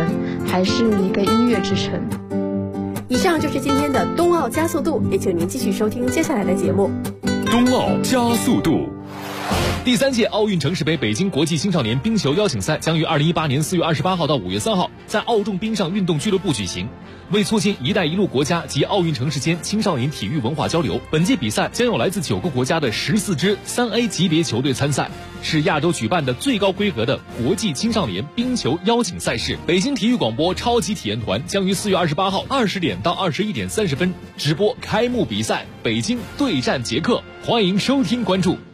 还是一个音乐之城。 以上就是今天的冬奥加速度，也请您继续收听接下来的节目。 冬奥加速度。第3届奥运城市杯北京国际青少年冰球邀请赛将于2018年4月28号到5月3号在奥众冰上运动俱乐部举行。为促进“一带一路”国家及奥运城市间青少年体育文化交流，本届比赛将有来自9个国家的14支 3A 级别球队参赛，是亚洲举办的最高规格的国际青少年冰球邀请赛事。北京体育广播超级体验团将于4月28号20点到21点30分直播开幕比赛，北京对战捷克，欢迎收听关注。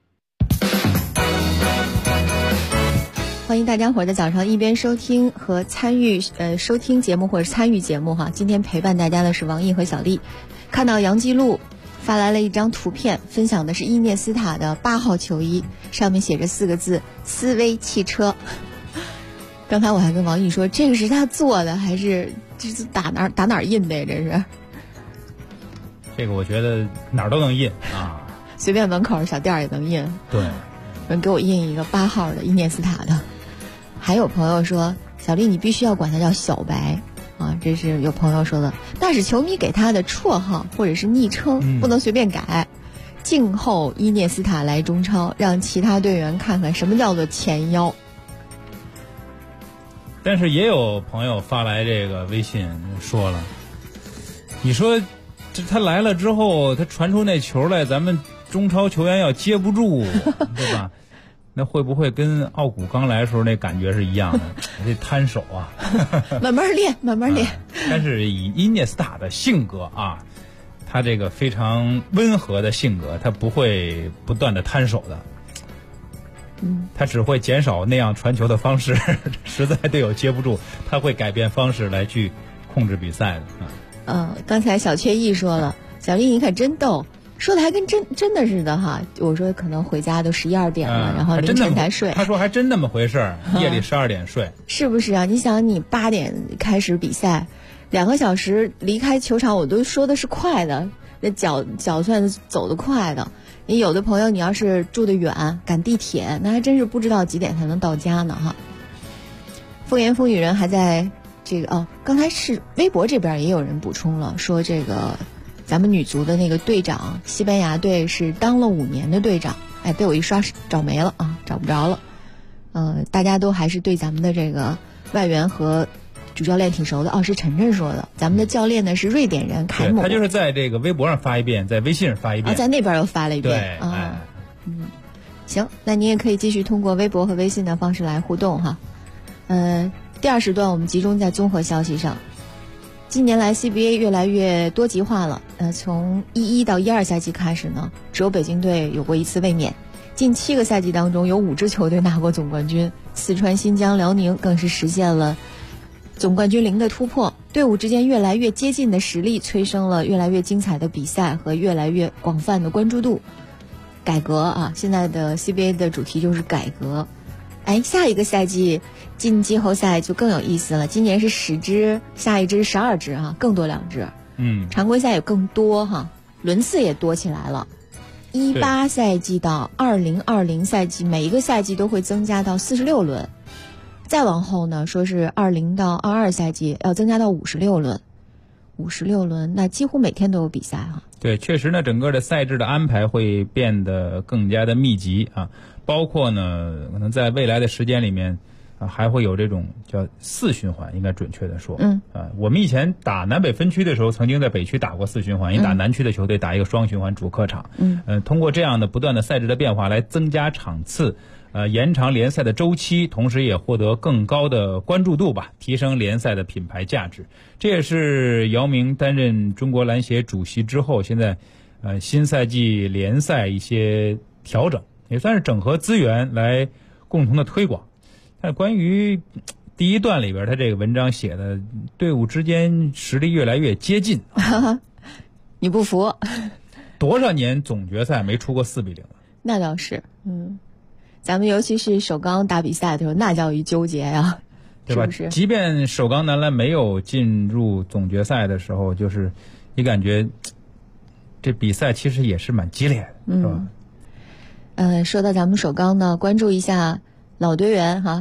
欢迎大家伙在早上一边收听和参与收听节目或者参与节目哈。今天陪伴大家的是王毅和小丽。看到杨基路发来了一张图片，分享的是伊涅斯塔的8号球衣，上面写着4个字思威汽车。刚才我还跟王毅说，这个是他做的还是这是打哪儿印的呀？这是这个我觉得哪儿都能印啊， 随便门口小店也能印。 对， 人给我印一个8号的伊涅斯塔的。还有朋友说，小丽你必须要管他叫小白啊，这是有朋友说的，那是球迷给他的绰号或者是昵称，不能随便改。静候伊涅斯塔来中超，让其他队员看看什么叫做前腰。 但是也有朋友发来这个微信说了，你说这他来了之后，他传出那球来，咱们中超球员要接不住，对吧？那会不会跟奥古刚来的时候那感觉是一样的？这摊手啊， 慢慢练，慢慢练。 但是以伊涅斯塔的性格啊，他这个非常温和的性格，他不会不断的摊手的。他只会减少那样传球的方式，实在队友接不住，他会改变方式来去控制比赛的。 刚才小雀意说了，小丽你可真逗。说的还跟真的似的哈，我说可能回家都11、2点了，然后凌晨才睡。 他说还真那么回事儿，夜里12点睡， 是不是啊？你想，你8点开始比赛，2个小时离开球场，我都说的是快的，那脚算走得快的。你有的朋友，你要是住得远，赶地铁，那还真是不知道几点才能到家呢哈。风言风语人还在这个刚才是微博这边也有人补充了，说这个。咱们女足的那个队长，西班牙队是当了5年的队长，被我一刷找没了啊，找不着了。大家都还是对咱们的这个外援和主教练挺熟的。是晨晨说的，咱们的教练呢是瑞典人凯姆。 他就是在这个微博上发一遍，在微信上发一遍， 在那边又发了一遍。 对， 行，那您也可以继续通过微博和微信的方式来互动哈。第2时段我们集中在综合消息上。近年来 CBA 越来越多极化了，从11到12赛季开始呢，只有北京队有过1次卫冕。近7个赛季当中，有5支球队拿过总冠军，四川、新疆、辽宁更是实现了总冠军0的突破。队伍之间越来越接近的实力，催生了越来越精彩的比赛和越来越广泛的关注度。改革啊，现在的 CBA 的主题就是改革。下一个赛季进季后赛就更有意思了。今年是10支，下一支12支啊，更多2支。常规赛也更多哈，轮次也多起来了。18赛季到2020赛季，每一个赛季都会增加到46轮。再往后呢，说是20到22赛季要增加到56轮。56轮，那几乎每天都有比赛哈。 对，确实呢，整个的赛制的安排会变得更加的密集啊。包括呢，可能在未来的时间里面，还会有这种叫4循环，应该准确的说。我们以前打南北分区的时候，曾经在北区打过4循环，也打南区的球队打一个双循环主客场。通过这样的不断的赛制的变化来增加场次，延长联赛的周期，同时也获得更高的关注度吧，提升联赛的品牌价值。这也是姚明担任中国篮协主席之后，现在新赛季联赛一些调整。也算是整合资源来共同的推广。但关于第1段里边他这个文章写的队伍之间实力越来越接近， 你不服？ 多少年总决赛没出过4比0了？ 那倒是，咱们尤其是首钢打比赛的时候，那叫一纠结呀， 对吧？ 是不是？ 即便首钢男篮没有进入总决赛的时候，就是你感觉这比赛其实也是蛮激烈的，是吧？ 说到咱们首钢呢，关注一下老队员哈，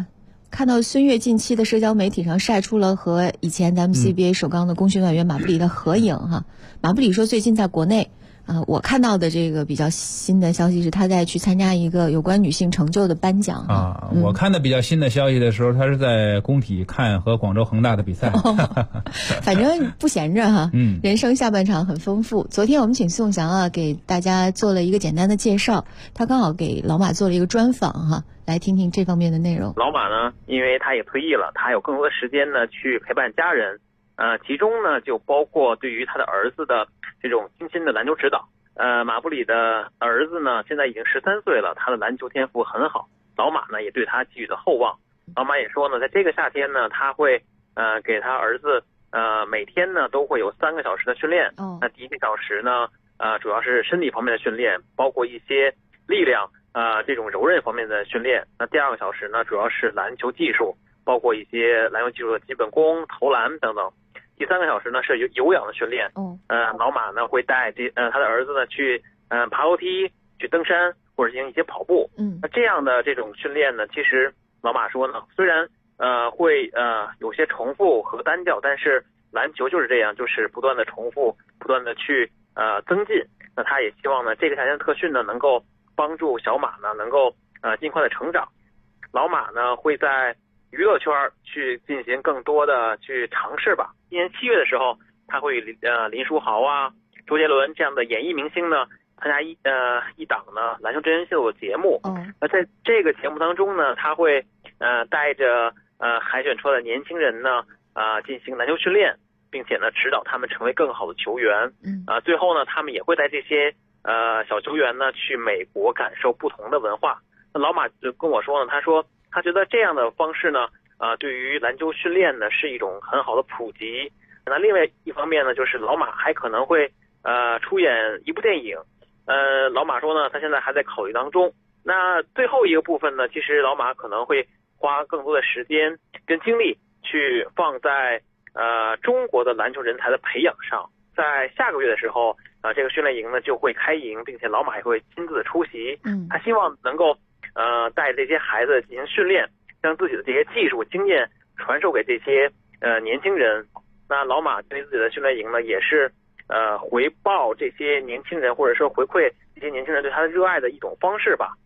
看到孙悦近期的社交媒体上晒出了和以前咱们 CBA 首钢的功勋队员马布里的合影哈。马布里说最近在国内我看到的这个比较新的消息是他在去参加一个有关女性成就的颁奖我看的比较新的消息的时候，他是在工体看和广州恒大的比赛。 反正不闲着哈。人生下半场很丰富。昨天我们请宋翔给大家做了一个简单的介绍，他刚好给老马做了一个专访哈，来听听这方面的内容。 老马呢，因为他也退役了，他有更多的时间呢去陪伴家人，其中呢就包括对于他的儿子的这种精心的篮球指导。马布里的儿子呢现在已经13岁了，他的篮球天赋很好，老马呢也对他寄予了厚望。老马也说呢，在这个夏天呢，他会给他儿子每天呢都会有3个小时的训练。那第1个小时呢主要是身体方面的训练，包括一些力量这种柔韧方面的训练。那第2个小时呢主要是篮球技术，包括一些篮球技术的基本功、投篮等等。第3个小时呢是有氧的训练。老马呢会带他的儿子呢去爬楼梯、去登山或者进行一些跑步。那这样的这种训练呢，其实老马说呢，虽然会有些重复和单调，但是篮球就是这样，就是不断的重复，不断的去增进。那他也希望呢，这个夏天的特训呢能够帮助小马呢能够尽快的成长。老马呢会在娱乐圈去进行更多的去尝试吧。今年7月的时候，他会与林书豪周杰伦这样的演艺明星呢参加一档呢篮球真人秀的节目。那在这个节目当中呢，他会带着海选出来的年轻人呢进行篮球训练，并且呢指导他们成为更好的球员。最后呢，他们也会带这些小球员呢去美国感受不同的文化。那老马就跟我说呢，他说他觉得这样的方式呢对于篮球训练呢是一种很好的普及。那另外一方面呢，就是老马还可能会出演一部电影。老马说呢，他现在还在考虑当中。那最后一个部分呢，其实老马可能会花更多的时间跟精力去放在中国的篮球人才的培养上。在下个月的时候这个训练营呢就会开营，并且老马也会亲自的出席。他希望能够带这些孩子进行训练，将自己的这些技术经验传授给这些年轻人。那老马对自己的训练营呢也是回报这些年轻人，或者说回馈这些年轻人对他的热爱的一种方式吧。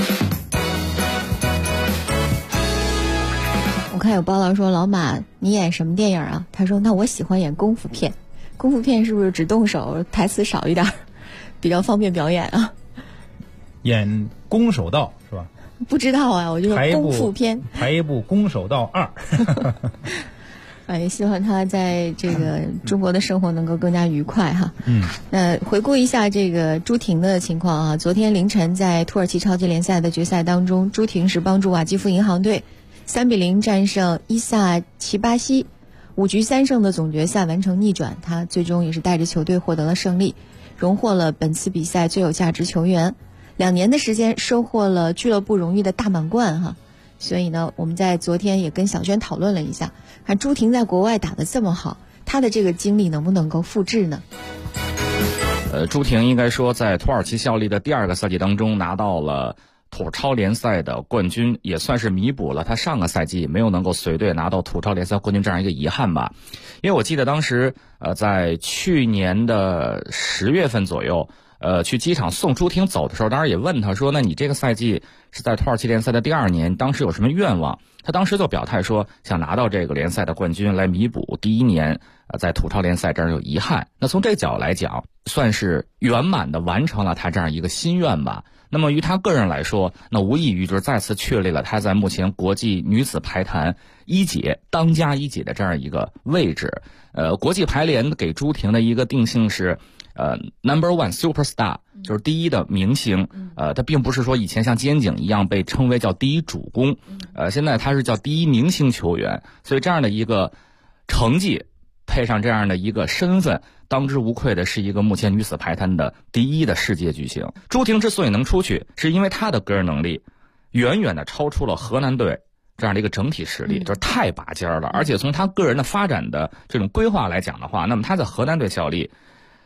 我看有报道说，老马你演什么电影啊？他说那我喜欢演功夫片。功夫片是不是只动手，台词少一点，比较方便表演啊？ 演空手道是吧？ 不知道啊，我就是功夫片拍一部空手道2。 也希望他在这个中国的生活能够更加愉快哈。那回顾一下这个朱婷的情况啊，昨天凌晨在土耳其超级联赛的决赛当中，朱婷是帮助瓦基夫银行队3-0战胜伊萨奇巴西，5局3胜的总决赛完成逆转，他最终也是带着球队获得了胜利，荣获了本次比赛最有价值球员。2年的时间收获了俱乐部荣誉的大满贯哈。所以呢，我们在昨天也跟小轩讨论了一下，看朱婷在国外打得这么好，她的这个经历能不能够复制呢？ 朱婷应该说在土耳其效力的第2个赛季当中拿到了土超联赛的冠军，也算是弥补了他上个赛季没有能够随队拿到土超联赛冠军这样一个遗憾吧。因为我记得当时在去年的10月份左右去机场送朱婷走的时候，当时也问他说，那你这个赛季是在土耳其联赛的第2年，当时有什么愿望？他当时就表态说想拿到这个联赛的冠军来弥补第1年在土超联赛这儿有遗憾。那从这个角度来讲，算是圆满的完成了他这样一个心愿吧。那么于他个人来说，那无异于就是再次确立了他在目前国际女子排坛1姐当家1姐的这样一个位置。国际排联给朱婷的一个定性是number one superstar， 就是第1的明星。他并不是说以前像肩颈一样被称为叫第1主攻，现在他是叫第1明星球员。所以这样的一个成绩配上这样的一个身份，当之无愧的是一个目前女子排坛的第1的世界巨星。朱婷之所以能出去，是因为她的个人能力远远的超出了河南队这样的一个整体实力，就是太拔尖了。而且从她个人的发展的这种规划来讲的话，那么她在河南队效力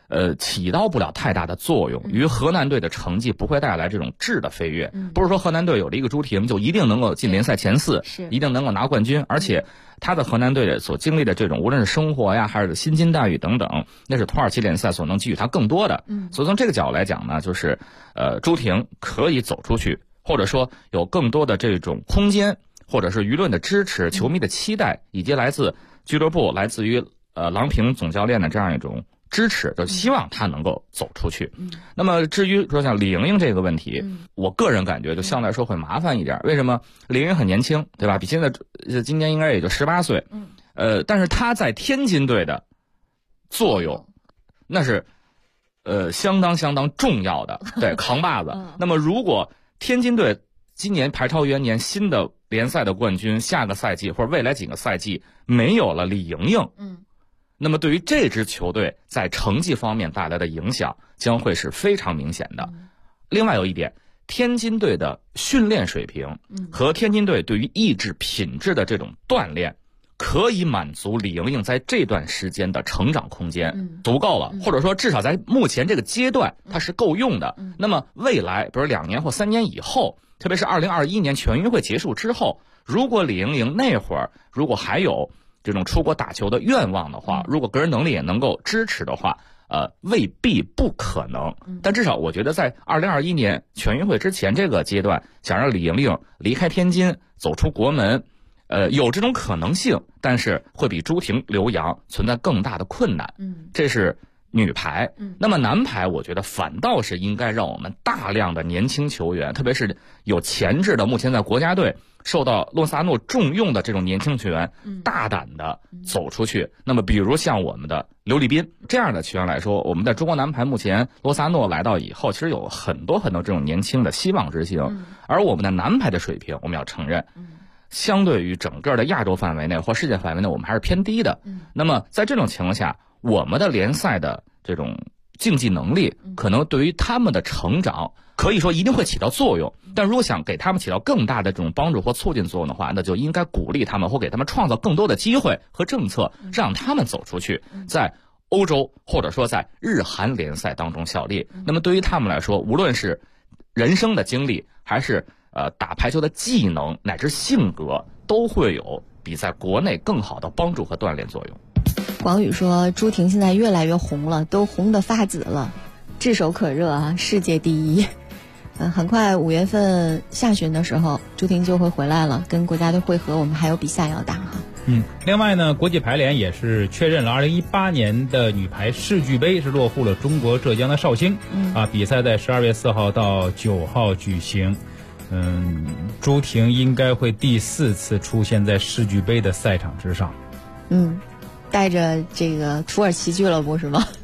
起到不了太大的作用，于河南队的成绩不会带来这种质的飞跃。不是说河南队有了一个朱婷就一定能够进联赛前4，一定能够拿冠军，而且他的河南队所经历的这种无论是生活呀还是薪金待遇等等，那是土耳其联赛所能给予他更多的。所以从这个角度来讲呢，就是朱婷可以走出去，或者说有更多的这种空间，或者是舆论的支持、球迷的期待，以及来自俱乐部、来自于郎平总教练的这样一种支持，就希望他能够走出去。那么至于说像李盈莹这个问题，我个人感觉就相对来说会麻烦一点。为什么？李盈莹很年轻，对吧？比现在今年应该也就18岁。但是他在天津队的作用，那是相当重要的，对，扛把子。那么如果天津队今年排超元年新的联赛的冠军，下个赛季或者未来几个赛季没有了李盈莹，那么对于这支球队在成绩方面带来的影响将会是非常明显的。另外有一点，天津队的训练水平和天津队对于意志品质的这种锻炼，可以满足李盈莹在这段时间的成长空间足够了，或者说至少在目前这个阶段它是够用的。那么未来比如2年或3年以后，特别是2021年全运会结束之后，如果李盈莹那会儿如果还有这种出国打球的愿望的话，如果个人能力也能够支持的话，未必不可能。但至少我觉得在2021年全运会之前这个阶段，想让李盈莹离开天津走出国门，有这种可能性，但是会比朱婷留洋存在更大的困难。这是女排。那么男排我觉得反倒是应该让我们大量的年轻球员，特别是有潜质的目前在国家队受到洛萨诺重用的这种年轻球员，大胆的走出去。那么比如像我们的刘立斌这样的球员来说，我们在中国男排目前洛萨诺来到以后，其实有很多这种年轻的希望之星。而我们的男排的水平我们要承认，相对于整个的亚洲范围内或世界范围内我们还是偏低的。那么在这种情况下，我们的联赛的这种竞技能力可能对于他们的成长可以说一定会起到作用，但如果想给他们起到更大的这种帮助或促进作用的话，那就应该鼓励他们或给他们创造更多的机会和政策，让他们走出去，在欧洲或者说在日韩联赛当中效力。那么对于他们来说，无论是人生的经历还是打排球的技能乃至性格，都会有比在国内更好的帮助和锻炼作用。 广宇说朱婷现在越来越红了，都红得发紫了，炙手可热啊，世界第一。很快5月份下旬的时候朱婷就会回来了，跟国家队会合，我们还有比赛要打哈。 另外呢，国际排联也是确认了2018年的女排世俱杯是落户了中国浙江的绍兴。比赛在12月4号到9号举行。朱婷应该会第4次出现在世俱杯的赛场之上。 带着这个土耳其俱乐部是吗？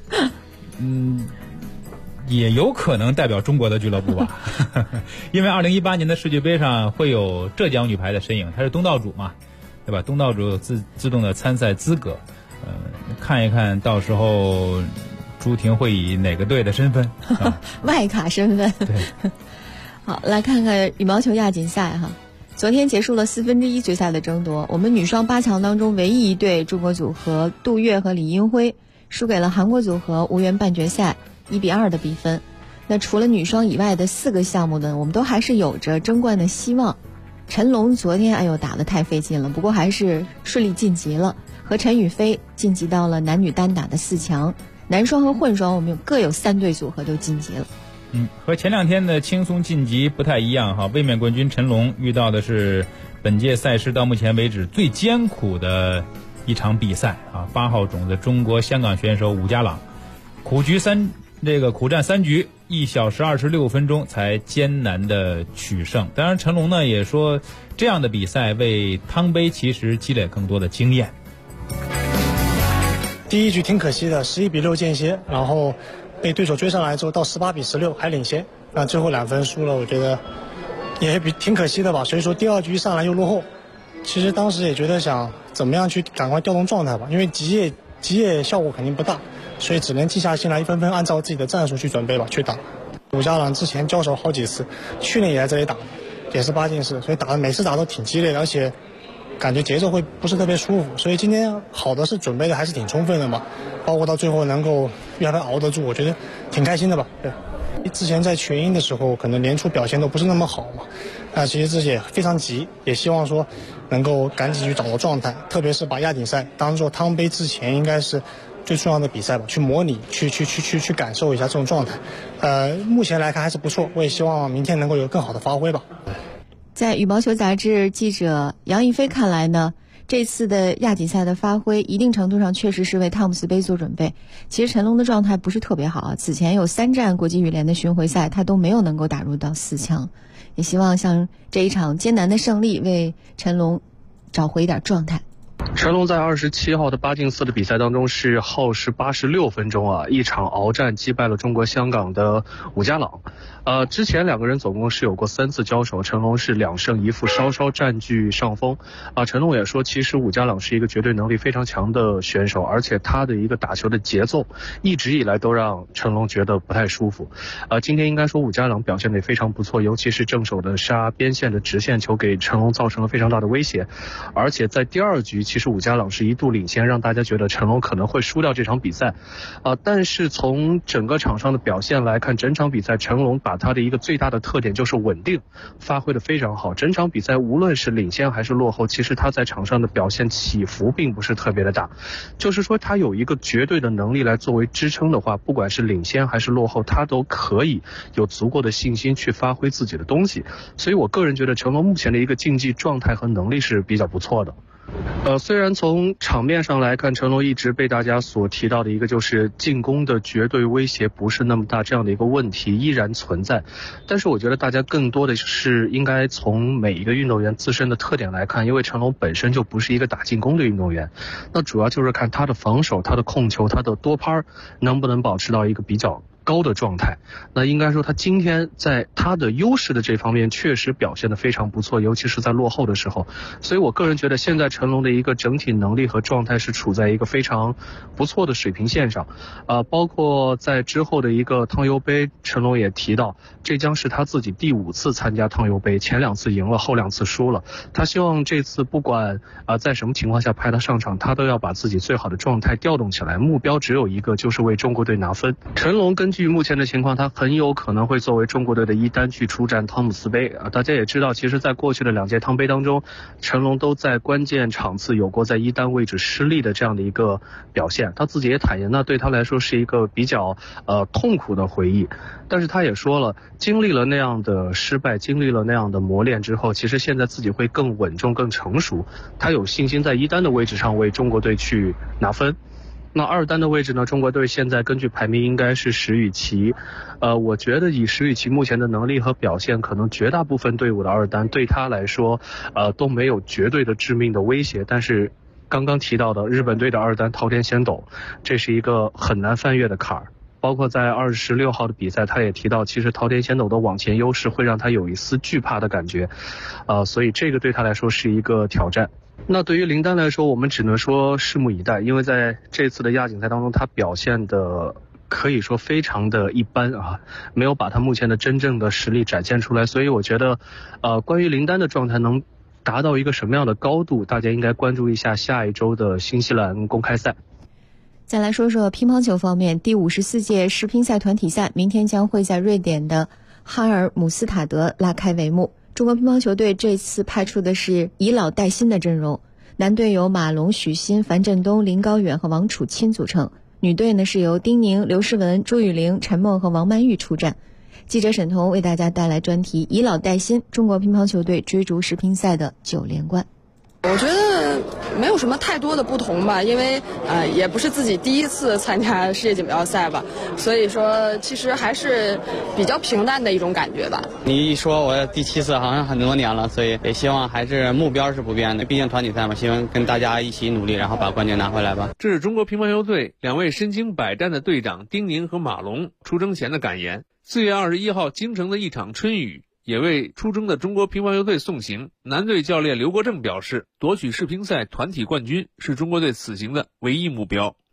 也有可能代表中国的俱乐部吧。因为2018年的世俱杯上会有浙江女排的身影，她是东道主嘛，对吧？东道主有自动的参赛资格。看一看到时候朱婷会以哪个队的身份外卡身份。 对。 好，来看看羽毛球亚锦赛哈。昨天结束了1/4决赛的争夺，我们女双8强当中唯一一对中国组合杜月和李英辉输给了韩国组合，无缘半决赛，1-2的比分。那除了女双以外的4个项目呢，我们都还是有着争冠的希望。陈龙昨天打得太费劲了，不过还是顺利晋级了，和陈雨菲晋级到了男女单打的4强。男双和混双我们各有3对组合都晋级了。 和前2天的轻松晋级不太一样哈。卫冕冠军陈龙遇到的是本届赛事到目前为止最艰苦的一场比赛啊！8号种子中国香港选手武家朗，苦战3局，1小时26分钟才艰难的取胜。当然，陈龙呢也说，这样的比赛为汤杯其实积累更多的经验。 第一局挺可惜的，11-6间歇，然后被对手追上来之后到18-16还领先，那最后2分输了，我觉得也挺可惜的吧。所以说第2局上来又落后，其实当时也觉得想怎么样去赶快调动状态吧，因为集夜效果肯定不大，所以只能静下心来，一分分按照自己的战术去准备吧，去打。武家朗之前交手好几次，去年也在这里打，也是8进4，所以每次打都挺激烈的，而且感觉节奏会不是特别舒服。所以今天好的是准备的还是挺充分的嘛，包括到最后能够让他熬得住，我觉得挺开心的吧。对，之前在全英的时候可能年初表现都不是那么好嘛，其实自己也非常急，也希望说能够赶紧去找到状态，特别是把亚锦赛当做汤杯之前应该是最重要的比赛吧，去模拟去感受一下这种状态。目前来看还是不错，我也希望明天能够有更好的发挥吧。 在羽毛球杂志记者杨一飞看来呢，这次的亚锦赛的发挥一定程度上确实是为汤姆斯杯做准备。其实陈龙的状态不是特别好，此前有3站国际羽联的巡回赛他都没有能够打入到4强，也希望像这一场艰难的胜利为陈龙找回一点状态。 陈龙在27号的8进4的比赛当中是耗时86分钟啊，一场鏖战击败了中国香港的伍家朗。之前2个人总共是有过3次交手，陈龙是2胜1负，稍稍占据上风。陈龙也说，其实伍家朗是一个绝对能力非常强的选手，而且他的一个打球的节奏一直以来都让陈龙觉得不太舒服。今天应该说伍家朗表现得也非常不错，尤其是正手的杀边线的直线球给陈龙造成了非常大的威胁。而且在第2局，其实伍家朗是一度领先，让大家觉得陈龙可能会输掉这场比赛。但是从整个场上的表现来看，整场比赛陈龙把他的一个最大的特点就是稳定，发挥得非常好。整场比赛无论是领先还是落后，其实他在场上的表现起伏并不是特别的大，就是说他有一个绝对的能力来作为支撑的话，不管是领先还是落后，他都可以有足够的信心去发挥自己的东西。所以我个人觉得陈龙目前的一个竞技状态和能力是比较不错的。虽然从场面上来看，陈龙一直被大家所提到的一个就是进攻的绝对威胁不是那么大这样的一个问题依然存在，但是我觉得大家更多的是应该从每一个运动员自身的特点来看，因为陈龙本身就不是一个打进攻的运动员，那主要就是看他的防守、他的控球、他的多拍能不能保持到一个比较高的状态。那应该说他今天在他的优势的这方面确实表现得非常不错，尤其是在落后的时候。所以我个人觉得现在陈龙的一个整体能力和状态是处在一个非常不错的水平线上。包括在之后的一个汤尤杯，陈龙也提到这将是他自己第5次参加汤尤杯，前2次赢了，后2次输了。他希望这次不管在什么情况下派他上场，他都要把自己最好的状态调动起来，目标只有一个，就是为中国队拿分。陈龙根据目前的情况，他很有可能会作为中国队的一单去出战汤姆斯杯。大家也知道，其实在过去的2届汤杯当中，陈龙都在关键场次有过在一单位置失利的这样的一个表现。他自己也坦言，那对他来说是一个比较痛苦的回忆。但是他也说了，经历了那样的失败，经历了那样的磨练之后，其实现在自己会更稳重、更成熟。他有信心在一单的位置上为中国队去拿分。那2单的位置呢？中国队现在根据排名应该是石宇奇，我觉得以石宇奇目前的能力和表现，可能绝大部分队伍的2单对他来说，都没有绝对的致命的威胁。但是刚刚提到的日本队的2单桃田贤斗，这是一个很难翻越的坎儿。包括在26号的比赛，他也提到，其实桃田贤斗的网前优势会让他有一丝惧怕的感觉，所以这个对他来说是一个挑战。那对于林丹来说，我们只能说拭目以待，因为在这次的亚锦赛当中，他表现的可以说非常的一般啊，没有把他目前的真正的实力展现出来。所以我觉得关于林丹的状态能达到一个什么样的高度，大家应该关注一下下一周的新西兰公开赛。 再来说说乒乓球方面，第54届世乒赛团体赛明天将会在瑞典的哈尔姆斯塔德拉开帷幕。中国乒乓球队这次派出的是以老带新的阵容，男队由马龙、许昕、樊振东、林高远和王楚钦组成，女队呢是由丁宁、刘诗雯、朱雨玲、陈梦和王曼玉出战。记者沈彤为大家带来专题以老带新，中国乒乓球队追逐世乒赛的9连冠。 我觉得没有什么太多的不同吧，因为也不是自己第一次参加世界锦标赛吧，所以说其实还是比较平淡的一种感觉吧。 你一说我第7次，好像很多年了，所以也希望还是目标是不变的，毕竟团体赛嘛，希望跟大家一起努力，然后把冠军拿回来吧。 这是中国乒乓球队2位身经百战的队长丁宁和马龙出征前的感言。4月21号京城的一场春雨也为出征的中国乒乓球队送行。男队教练刘国正表示，夺取世乒赛团体冠军是中国队此行的唯一目标。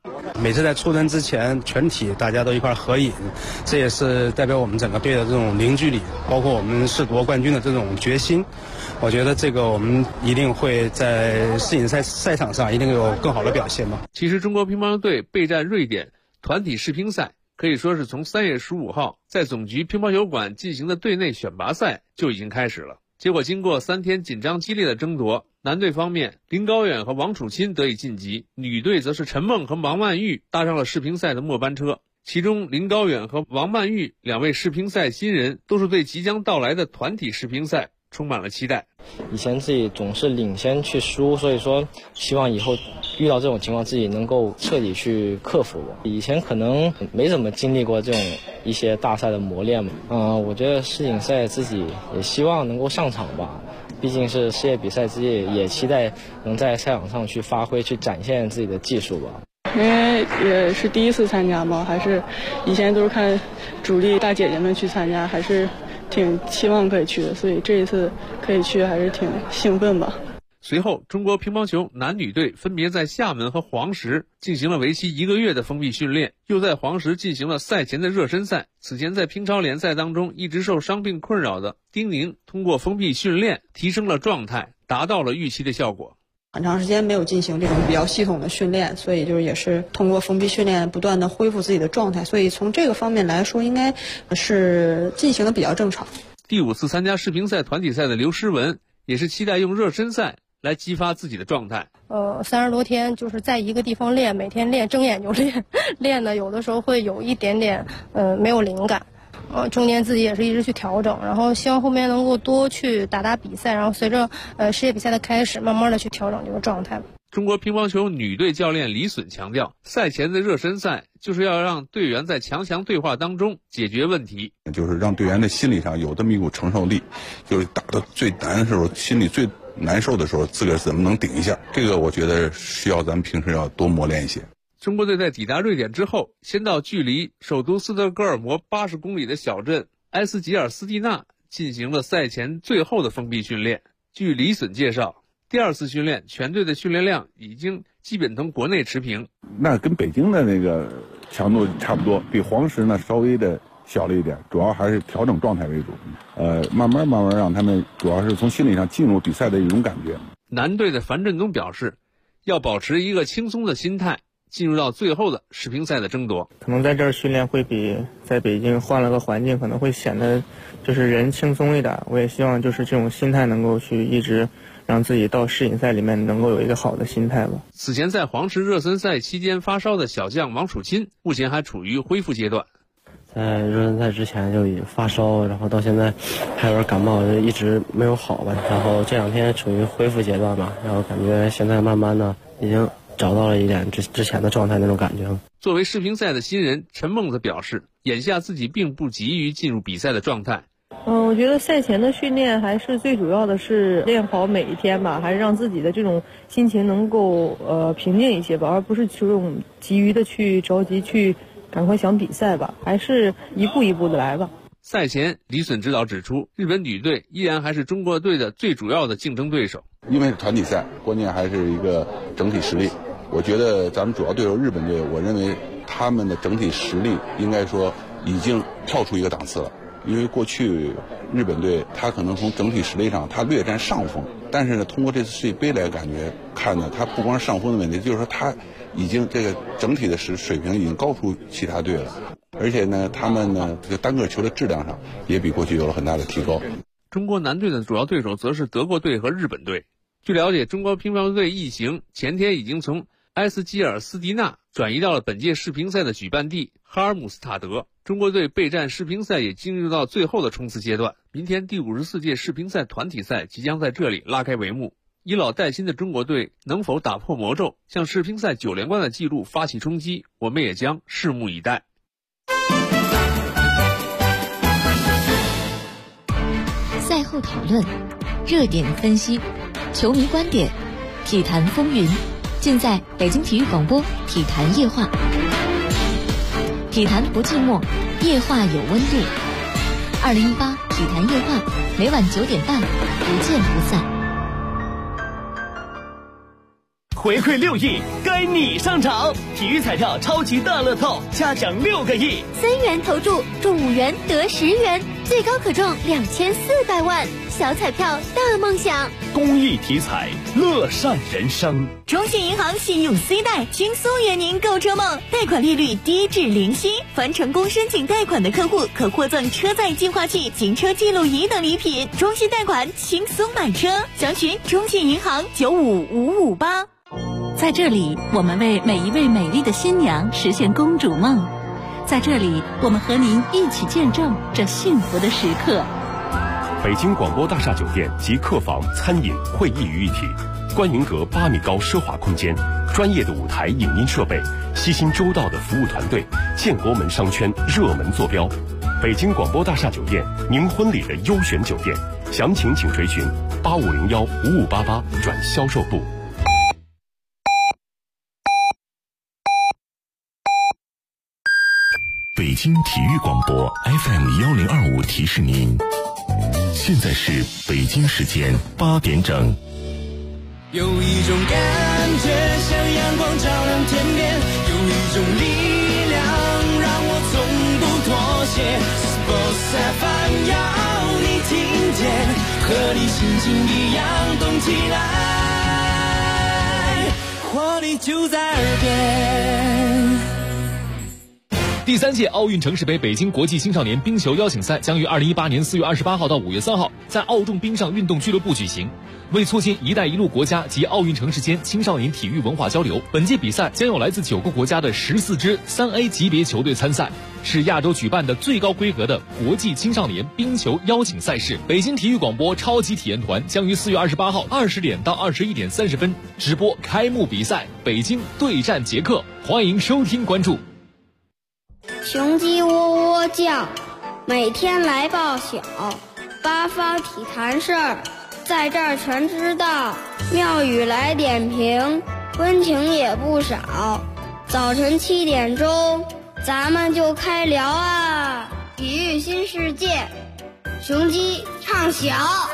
每次在出征之前，全体大家都一块合影，这也是代表我们整个队的这种凝聚力，包括我们是夺冠军的这种决心。我觉得这个我们一定会在世锦赛赛场上一定有更好的表现吧。 其实中国乒乓球队备战瑞典团体世乒赛可以说是从3月15号在总局乒乓球馆进行的队内选拔赛就已经开始了。结果经过3天紧张激烈的争夺，男队方面林高远和王楚钦得以晋级，女队则是陈梦和王曼玉搭上了世乒赛的末班车。其中林高远和王曼玉2位世乒赛新人都是对即将到来的团体世乒赛充满了期待。 以前自己总是领先去输，所以说希望以后遇到这种情况自己能够彻底去克服。以前可能没怎么经历过这种一些大赛的磨练嘛。我觉得世锦赛自己也希望能够上场吧，毕竟是世界比赛之夜，也期待能在赛场上去发挥，去展现自己的技术吧。 因为也是第一次参加嘛，还是以前都是看主力大姐姐们去参加，还是挺期望可以去的，所以这一次可以去还是挺兴奋吧。 随后，中国乒乓球男女队分别在厦门和黄石进行了为期1个月的封闭训练，又在黄石进行了赛前的热身赛。此前在乒超联赛当中一直受伤病困扰的丁宁，通过封闭训练提升了状态，达到了预期的效果。 很长时间没有进行这种比较系统的训练，所以就是也是通过封闭训练不断的恢复自己的状态，所以从这个方面来说，应该是进行的比较正常。 第5次参加世乒赛团体赛的刘诗雯也是期待用热身赛来激发自己的状态。 30多天就是在一个地方练，每天练，睁眼就练，练的有的时候会有一点点没有灵感。中间自己也是一直去调整，然后希望后面能够多去打比赛，然后随着世界比赛的开始，慢慢的去调整这个状态。 中国乒乓球女队教练李隼强调，赛前的热身赛就是要让队员在强强对话当中解决问题， 就是让队员的心理上有这么一股承受力，就是打到最难的时候，心里最难受的时候，自个儿怎么能顶一下，这个我觉得需要咱们平时要多磨练一些。 中国队在抵达瑞典之后，先到距离首都斯德哥尔摩80公里的小镇埃斯吉尔斯蒂纳进行了赛前最后的封闭训练。据李隼介绍，第2次训练全队的训练量已经基本同国内持平。 那跟北京的那个强度差不多，比黄石呢稍微的小了一点，主要还是调整状态为主。慢慢让他们主要是从心理上进入比赛的一种感觉。 男队的樊振东表示，要保持一个轻松的心态，进入到最后的世乒赛的争夺。 可能在这儿训练会比在北京换了个环境，可能会显得就是人轻松一点。我也希望就是这种心态能够去一直让自己到世锦赛里面能够有一个好的心态吧。 此前在黄石热身赛期间发烧的小将王楚钦，目前还处于恢复阶段。 在热身赛之前就已发烧，然后到现在还有点感冒，就一直没有好吧。然后这2天处于恢复阶段嘛，然后感觉现在慢慢的已经找到了一点之前的状态那种感觉。 作为世乒赛的新人，陈梦则表示，眼下自己并不急于进入比赛的状态。 我觉得赛前的训练还是最主要的是练好每一天吧，还是让自己的这种心情能够平静一些吧，而不是这种急于的去着急去赶快想比赛吧，还是一步一步的来吧。 赛前，李隼指导指出，日本女队依然还是中国队的最主要的竞争对手。 因为是团体赛，关键还是一个整体实力。我觉得咱们主要对手日本队，我认为他们的整体实力应该说已经跳出一个档次了。因为过去日本队他可能从整体实力上他略占上风，但是呢，通过这次世界杯来感觉看呢，他不光是上风的问题，就是说他已经这个整体的水平已经高出其他队了，而且呢，他们呢这个单个球的质量上也比过去有了很大的提高。 中国男队的主要对手则是德国队和日本队。据了解，中国乒乓球队一行前天已经从埃斯基尔斯蒂纳转移到了本届世乒赛的举办地哈尔姆斯塔德。中国队备战世乒赛也进入到最后的冲刺阶段，明天第54届世乒赛团体赛即将在这里拉开帷幕。以老带新的中国队能否打破魔咒，向世乒赛9连冠的纪录发起冲击，我们也将拭目以待。 赛后讨论，热点分析，球迷观点，体坛风云，尽在北京体育广播体坛夜话。体坛不寂寞，夜话有温度。2018体坛夜话，每晚9点半，不见不散。 回馈6亿，该你上场。体育彩票超级大乐透，嘉奖6个亿 ，3元投注中5元得10元，最高可中2400万。小彩票大梦想， 公益体彩，乐善人生。 中信银行信用 C 贷轻松圆您购车梦，贷款利率低至0息，凡成功申请贷款的客户可获赠车载净化器、行车记录仪等礼品。中信贷款轻松买车，详询中信银行95558。 在这里，我们为每一位美丽的新娘实现公主梦。在这里，我们和您一起见证这幸福的时刻。 北京广播大厦酒店集客房、餐饮、会议于一体，观云阁8米高奢华空间，专业的舞台影音设备，悉心周到的服务团队，建国门商圈热门坐标。北京广播大厦酒店，您婚礼的优选酒店，详情请垂询85015588转销售部。 北京体育广播 FM1025提示您，现在是北京时间8点整。 有一种感觉像阳光照亮天边，有一种力量让我从不妥协。Sports FM 要你听见，和你心情一样动起来，活力就在耳边。 第3届奥运城市杯北京国际青少年冰球邀请赛将于2018年4月28号到5月3号在奥众冰上运动俱乐部举行。为促进“一带一路”国家及奥运城市间青少年体育文化交流，本届比赛将有来自9个国家的14支3A 级别球队参赛，是亚洲举办的最高规格的国际青少年冰球邀请赛事。北京体育广播超级体验团将于4月28号20点到21点30分直播开幕比赛，北京对战捷克，欢迎收听关注。 雄鸡喔喔叫，每天来报晓，八方体坛事儿在这儿全知道，妙语来点评，温情也不少。早晨7点钟，咱们就开聊啊！体育新世界，雄鸡唱晓。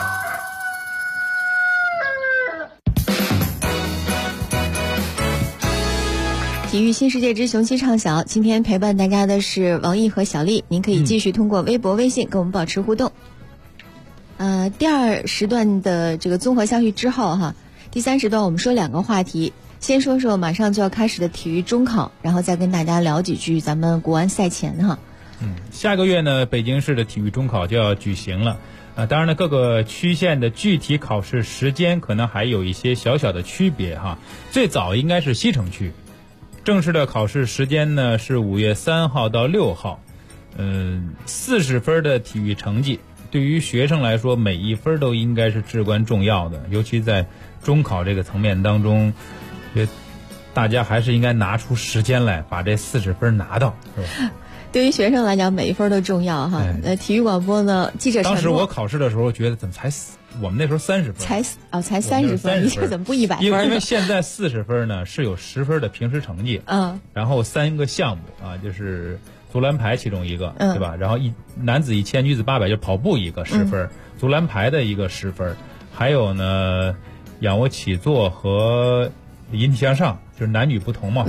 体育新世界之雄鸡唱晓，今天陪伴大家的是王毅和小丽，您可以继续通过微博、微信跟我们保持互动。第2时段的这个综合消息之后哈，第3时段我们说2个话题，先说说马上就要开始的体育中考，然后再跟大家聊几句咱们国安赛前哈。 下个月呢，北京市的体育中考就要举行了。当然呢，各个区县的具体考试时间可能还有一些小小的区别哈。最早应该是西城区。正式的考试时间呢是5月3号到6号，40分的体育成绩对于学生来说每一分都应该是至关重要的，尤其在中考这个层面当中，大家还是应该拿出时间来把这40分拿到，是吧？ 对于学生来讲，每一分都重要哈。体育广播呢，记者当时我考试的时候觉得怎么我们那时候30分，才 30分，你这怎么不100分？ 因为现在40分呢是有10分的平时成绩，然后3个项目啊，就是足篮排其中一个，对吧？然后男子1000、女子800就跑步一个10分，足篮排的一个10分，还有呢仰卧起坐和引体向上，就是男女不同嘛。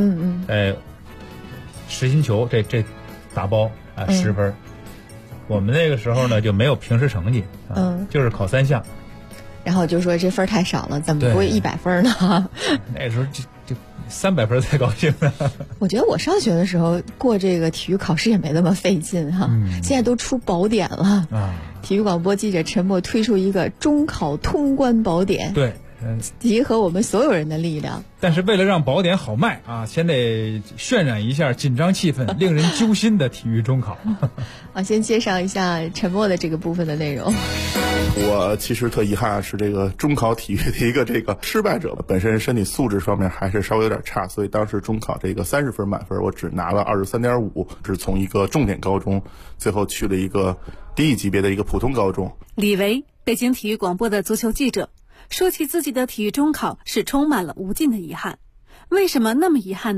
实心球这打包啊10分。我们那个时候呢就没有平时成绩，就是考3项。 然后就说这分太少了，怎么不会100分呢？ 那时候就300分才高兴呢。 我觉得我上学的时候过这个体育考试也没那么费劲哈，现在都出宝典了。体育广播记者陈默推出一个中考通关宝典， 对， 集合我们所有人的力量。 但是为了让宝典好卖啊，先得渲染一下紧张气氛、令人揪心的体育中考。 先介绍一下陈默的这个部分的内容。 我其实特遗憾是这个中考体育的一个这个失败者，本身身体素质方面还是稍微有点差，所以当时中考这个30分满分我只拿了23.5，是从一个重点高中最后去了一个低一级别的一个普通高中。 李维，北京体育广播的足球记者，说起自己的体育中考是充满了无尽的遗憾。为什么那么遗憾呢？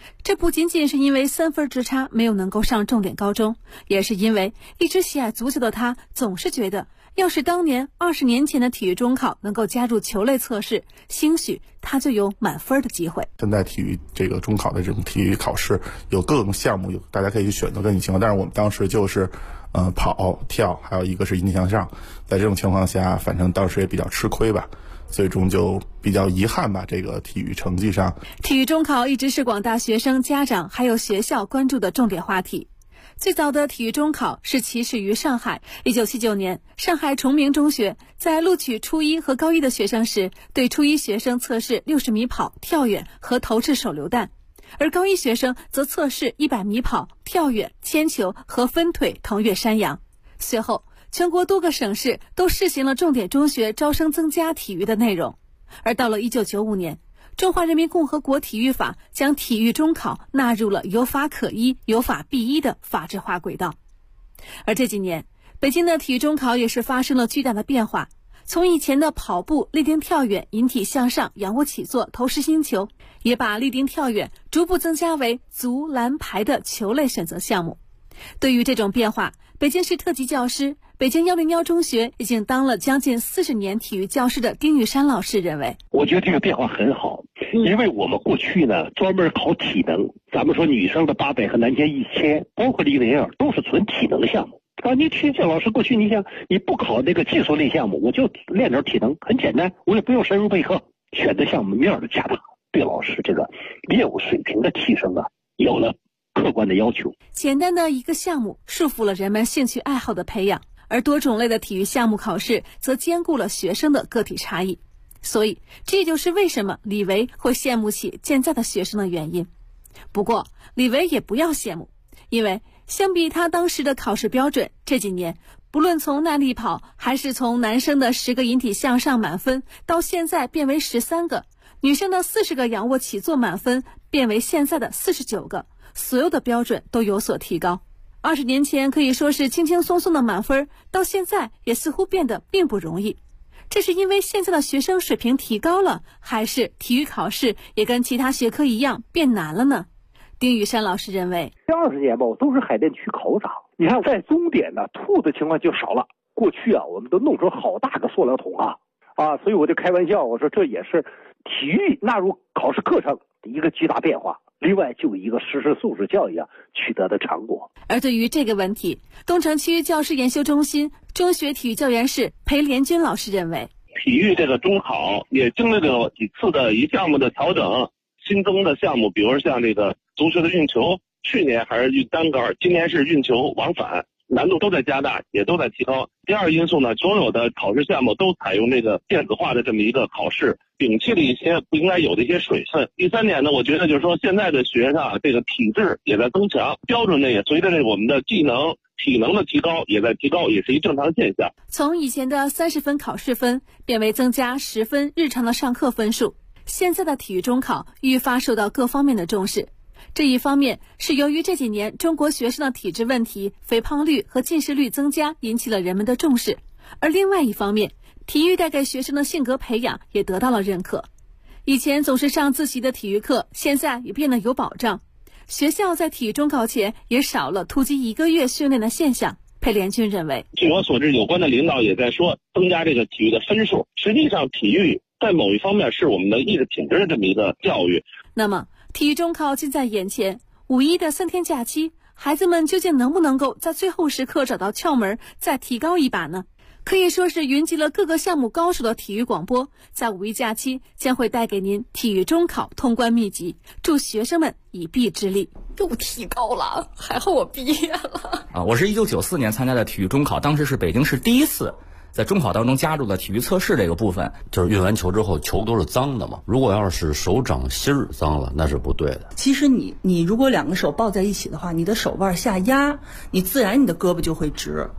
这不仅仅是因为3分之差没有能够上重点高中，也是因为一直喜爱足球的他总是觉得，要是当年20年前的体育中考能够加入球类测试，兴许他就有满分的机会。 现在体育这个中考的这种体育考试有各种项目，大家可以去选择根据情况，但是我们当时就是跑、跳，还有一个是引体向上，在这种情况下，反正当时也比较吃亏吧。最终就比较遗憾吧，这个体育成绩上。 体育中考一直是广大学生、家长还有学校关注的重点话题。最早的体育中考是起始于上海。1979年，上海崇明中学在录取初一和高一的学生时，对初一学生测试60米跑、跳远和投掷手榴弹，而高一学生则测试100米跑、跳远、铅球和分腿腾越山羊。随后全国多个省市都试行了重点中学招生增加体育的内容，而到了1995年，中华人民共和国体育法将体育中考纳入了有法可依、有法必依的法制化轨道。而这几年，北京的体育中考也是发生了巨大的变化，从以前的跑步、立定跳远、引体向上、仰卧起坐、投实心球，也把立定跳远逐步增加为足、篮、排的球类选择项目。对于这种变化，北京市特级教师、北京101中学已经当了将近40年体育教师的丁玉山老师认为， 我觉得这个变化很好，因为我们过去呢专门考体能，咱们说女生的800和男生1000，包括立定跳都是纯体能项目。你体育老师过去你想你不考那个技术类项目，我就练点体能，很简单，我也不用深入备课，选择项目面的加大，对老师这个业务水平的提升有了客观的要求。 简单的一个项目束缚了人们兴趣爱好的培养，而多种类的体育项目考试则兼顾了学生的个体差异。所以这就是为什么李维会羡慕起现在的学生的原因。不过李维也不要羡慕，因为相比他当时的考试标准，这几年不论从耐力跑还是从男生的10个引体向上满分到现在变为13个，女生的40个仰卧起坐满分变为现在的49个，所有的标准都有所提高。20年前可以说是轻轻松松的满分，到现在也似乎变得并不容易。这是因为现在的学生水平提高了，还是体育考试也跟其他学科一样变难了呢？丁玉山老师认为， 这20年吧，都是海淀区考场，你看在终点呢吐的情况就少了。过去我们都弄出好大个塑料桶所以我就开玩笑，我说这也是体育纳入考试课程的一个巨大变化。另外就一个实时素质教育取得的成果。 而对于这个问题，东城区教师研修中心中学体育教员室裴连军老师认为， 体育这个中考也经历了几次的一项目的调整，新增的项目，比如像这个足球的运球，去年还是运单杆，今年是运球往返，难度都在加大，也都在提高。第二个因素呢，所有的考试项目都采用这个电子化的这么一个考试，摒弃了一些不应该有的一些水分。第三点呢，我觉得就是说现在的学生这个体质也在增强，标准呢也随着我们的技能体能的提高也在提高，也是一正常现象。 从以前的30分考试分变为增加10分日常的上课分数，现在的体育中考愈发受到各方面的重视。这一方面是由于这几年中国学生的体质问题、肥胖率和近视率增加引起了人们的重视，而另外一方面，体育带给学生的性格培养也得到了认可。以前总是上自习的体育课，现在也变得有保障。学校在体育中考前也少了突击1个月训练的现象。裴连军认为， 据我所知，有关的领导也在说增加这个体育的分数。实际上，体育在某一方面是我们的意识品质的这么一个教育。 那么，体育中考近在眼前，5·1的3天假期，孩子们究竟能不能够在最后时刻找到窍门，再提高一把呢？可以说是云集了各个项目高手的体育广播，在5·1假期将会带给您体育中考通关秘籍，助学生们以臂之力。 又提高了，还好我毕业了。 我是1994年参加的体育中考，当时是北京市第一次在中考当中加入了体育测试这个部分。 就是运完球之后球都是脏的嘛，如果要是手掌心儿脏了那是不对的。 其实你如果2个手抱在一起的话，你的手腕下压，你自然你的胳膊就会直。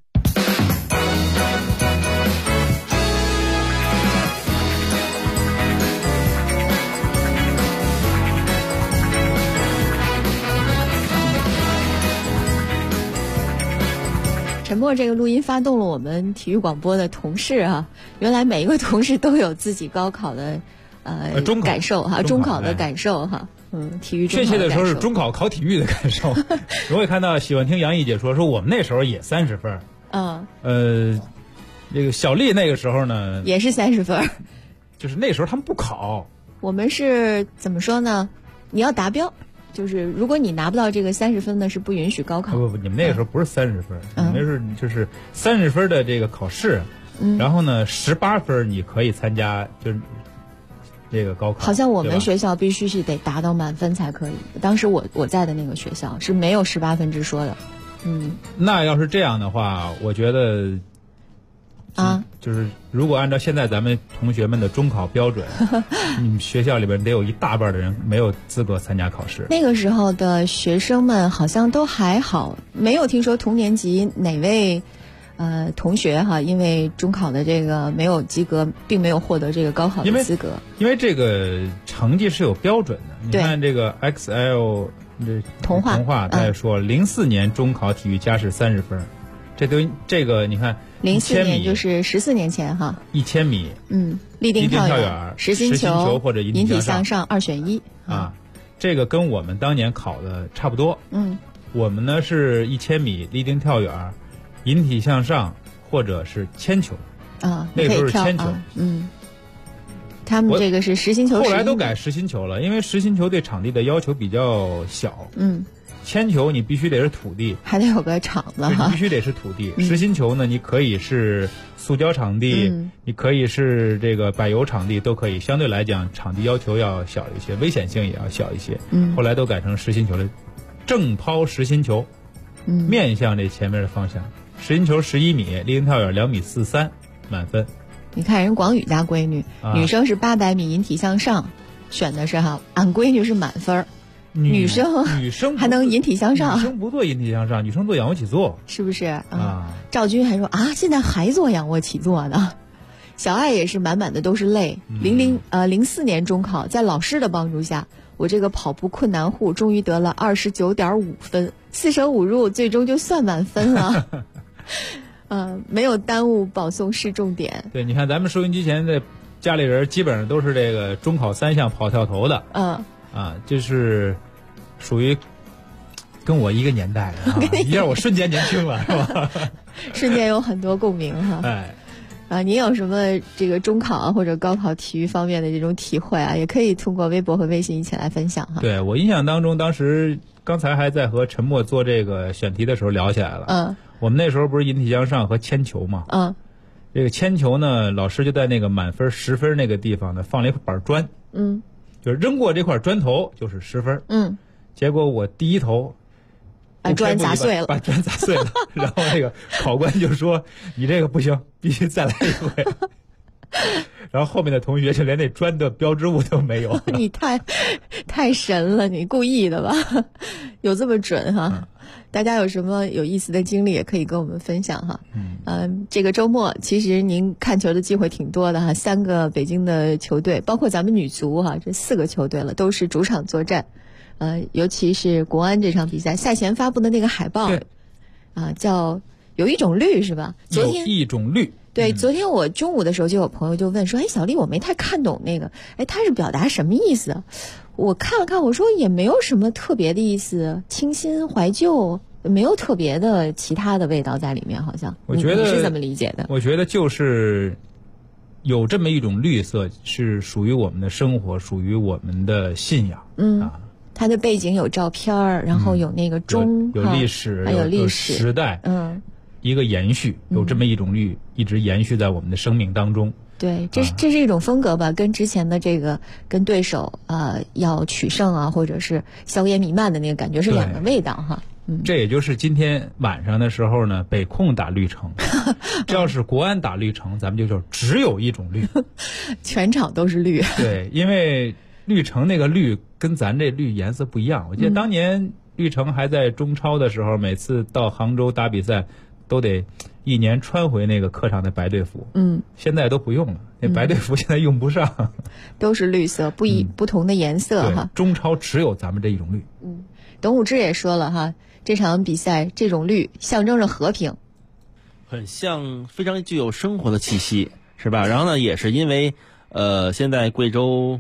陈默这个录音发动了我们体育广播的同事原来每一个同事都有自己高考的感受中考的感受体育中考确切的说是中考考体育的感受。我也看到喜欢听杨毅姐说我们那时候也30分。这个小丽那个时候呢也是30分， 就是那时候他们不考。 我们是怎么说呢？你要达标，就是如果你拿不到这个30分呢，是不允许高考。 不，你们那个时候不是30分，你们是就是30分的这个考试，然后呢18分你可以参加就是这个高考。 好像我们学校必须是得达到满分才可以。当时我在的那个学校是没有18分之说的。 那要是这样的话，我觉得就是如果按照现在咱们同学们的中考标准，你们学校里边得有一大半的人没有资格参加考试。 那个时候的学生们好像都还好，没有听说同年级哪位同学因为中考的这个没有及格，并没有获得这个高考的资格。 因为这个成绩是有标准的。你看这个 XL 童话他也说04年中考体育加试30分，这个你看 04年就是14年前 1000米， 立定跳远、实心球或者引体向上2选1 这个跟我们当年考的差不多。我们呢是1000米立定跳远、引体向上或者是铅球那个时候是铅球。 他们这个是实心球， 后来都改实心球了，因为实心球对场地的要求比较小。铅球你必须得是土地， 还得有个场子你必须得是土地。实心球呢，你可以是塑胶场地，你可以是这个柏油场地，都可以。相对来讲，场地要求要小一些，危险性也要小一些。后来都改成实心球了，正抛实心球，面向这前面的方向。实心球11米，立定跳远2米43，满分。 你看人广宇家闺女，女生是800米引体向上，选的是俺闺女是满分。女生还能引体向上， 女生不做引体向上，女生做仰卧起坐， 是不是？赵军还说现在还做仰卧起坐呢。小爱也是满满的都是泪。04年中考，在老师的帮助下，我这个跑步困难户终于得了29.5分，4舍5入，最终就算满分了。没有耽误保送市重点。 对，你看咱们收音机前的家里人基本上都是这个中考3项跑跳投的。就是属于跟我一个年代的一下我瞬间年轻了，是吧？ 瞬间有很多共鸣您有什么这个中考或者高考体育方面的这种体会也可以通过微博和微信一起来分享对，我印象当中，当时刚才还在和陈默做这个选题的时候聊起来了。我们那时候不是引体向上和铅球嘛？这个铅球呢，老师就在那个满分10分那个地方呢放了一块板砖。就是扔过这块砖头就是10分。结果我第一投把砖砸碎了， 然后那个考官就说你这个不行，必须再来一回。然后后面的同学就连那砖的标志物都没有。 你太神了，你故意的吧？有这么准大家有什么有意思的经历也可以跟我们分享这个周末其实您看球的机会挺多的3个北京的球队，包括咱们女足这4个球队了，都是主场作战。尤其是国安这场比赛赛前发布的那个海报叫有一种绿，是吧？昨天有一种绿。 对，昨天我中午的时候就有朋友就问说，小丽，我没太看懂那个，他是表达什么意思？我看了看，我说也没有什么特别的意思，清新怀旧，没有特别的其他的味道在里面，好像。 我觉得你是怎么理解的？ 我觉得就是有这么一种绿色，是属于我们的生活，属于我们的信仰。 它的背景有照片，然后有那个钟， 有历史， 还有历史时代，一个延续，有这么一种绿一直延续在我们的生命当中。 对，这是一种风格吧，跟之前的这个跟对手要取胜或者是硝烟弥漫的那个感觉是两个味道这也就是今天晚上的时候呢，北控打绿城，这要是国安打绿城，咱们就只有一种绿， 全场都是绿。 对，因为绿城那个绿跟咱这绿颜色不一样。我记得当年绿城还在中超的时候，每次到杭州打比赛都得一年穿回那个客场的白队服。现在都不用了，那白队服现在用不上， 都是绿色，不同的颜色中超只有咱们这一种绿。 董武之也说了这场比赛这种绿象征着和平， 很像，非常具有生活的气息，是吧？然后呢，也是因为现在贵州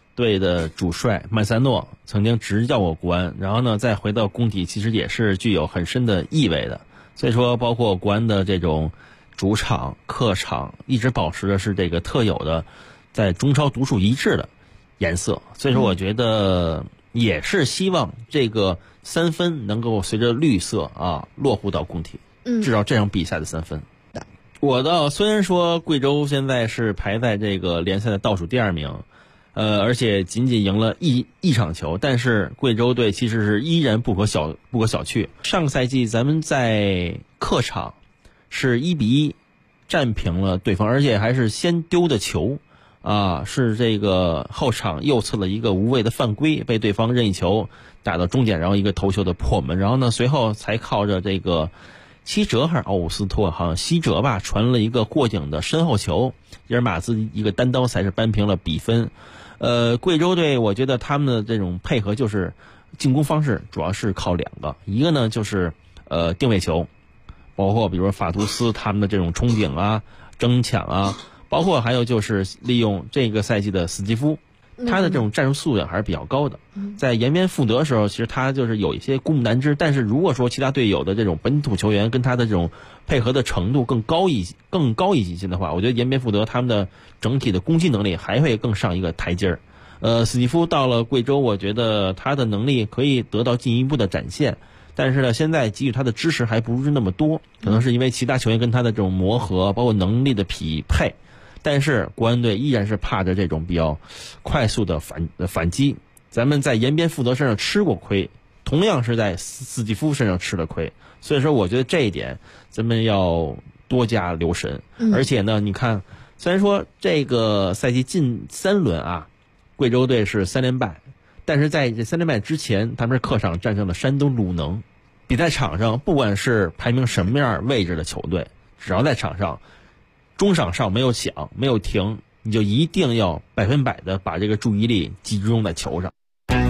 队的主帅曼萨诺曾经执教过国安，然后呢再回到工体，其实也是具有很深的意味的。所以说，包括国安的这种主场、客场，一直保持的是这个特有的在中超独树一帜的颜色。所以说，我觉得也是希望这个3分能够随着绿色落户到工体，至少这场比赛的3分。虽然说贵州现在是排在这个联赛的倒数第2名，而且仅仅赢了一场球，但是贵州队其实是依然不可小觑。上个赛季咱们在客场是1-1战平了对方，而且还是先丢的球是这个后场右侧的一个无谓的犯规，被对方任意球打到终点，然后一个头球的破门，然后呢随后才靠着这个希哲还是奥古斯托，好像希哲吧，传了一个过顶的身后球，伊尔马兹一个单刀才是扳平了比分。贵州队我觉得他们的这种配合就是进攻方式主要是靠2个，一个呢就是定位球，包括比如说法图斯他们的这种冲顶争抢包括还有就是利用这个赛季的斯基夫，他的这种战术素养还是比较高的。在延边富德的时候，其实他就是有一些孤木难支，但是如果说其他队友的这种本土球员跟他的这种配合的程度更高一级的话，我觉得延边富德他们的整体的攻击能力还会更上一个台阶儿。斯基夫到了贵州，我觉得他的能力可以得到进一步的展现，但是呢，现在给予他的支持还不是那么多，可能是因为其他球员跟他的这种磨合，包括能力的匹配。但是国安队依然是怕着这种比较快速的反击。咱们在延边富德身上吃过亏，同样是在斯基夫身上吃了亏，所以说我觉得这一点咱们要多加留神。而且呢，你看，虽然说这个赛季近3轮贵州队是3连败，但是在这3连败之前，他们是客场战胜了山东鲁能。比赛场上不管是排名什么样位置的球队，只要在场上中场上没有响没有停，你就一定要100%的把这个注意力集中在球上。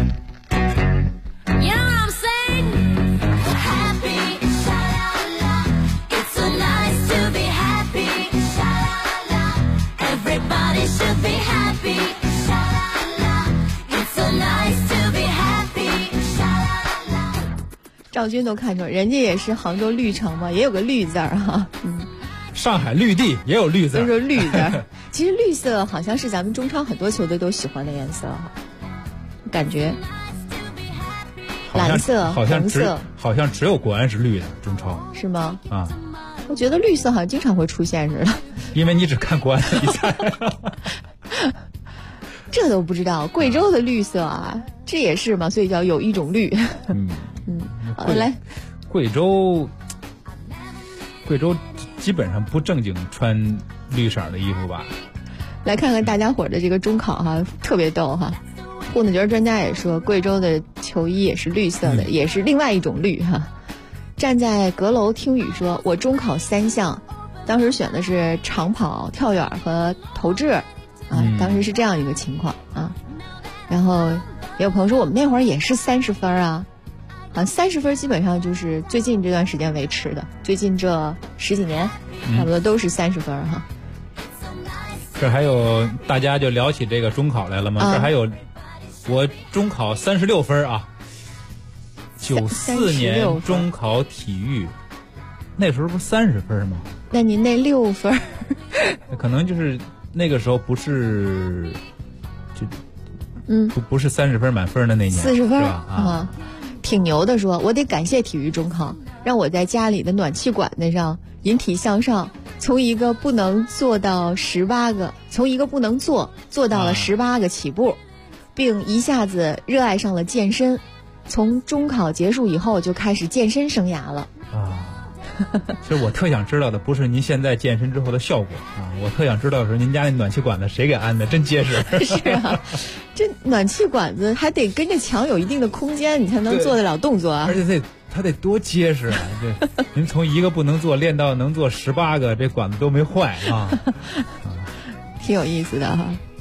赵军都看出人家也是杭州绿城嘛，也有个绿字儿上海绿地也有绿字， 就说绿字。其实绿色好像是咱们中超很多球队都喜欢的颜色感觉。蓝色、红色， 好像只有国安是绿的，中超是吗？我觉得绿色好像经常会出现似的。 因为你只看国安的比赛。 这都不知道，贵州的绿色这也是嘛，所以叫有一种绿。好来， 贵州基本上不正经穿绿色的衣服吧？ 来看看大家伙的这个中考特别逗户内球专家也说，贵州的球衣也是绿色的，也是另外一种绿站在阁楼听雨说，我中考3项，当时选的是长跑、跳远和投掷当时是这样一个情况然后也有朋友说，我们那会儿也是30分30分基本上就是最近这段时间维持的，最近这10几年差不多都是30分这还有大家就聊起这个中考来了吗？这还有我中考36分94年中考体育，那时候不是30分吗？ 那您那6分可能就是那个时候不是不是30分满分的那年 ，40分是吧？ 挺牛的说，我得感谢体育中考，让我在家里的暖气管子上引体向上，从一个不能做到18个，从一个不能做到了18个起步，并一下子热爱上了健身。从中考结束以后就开始健身生涯了其实我特想知道的不是您现在健身之后的效果我特想知道的是您家那暖气管子谁给安的，真结实。 是这暖气管子还得跟着墙有一定的空间，你才能做得了动作而且它得多结实这您从一个不能做练到能做18个，这管子都没坏挺有意思的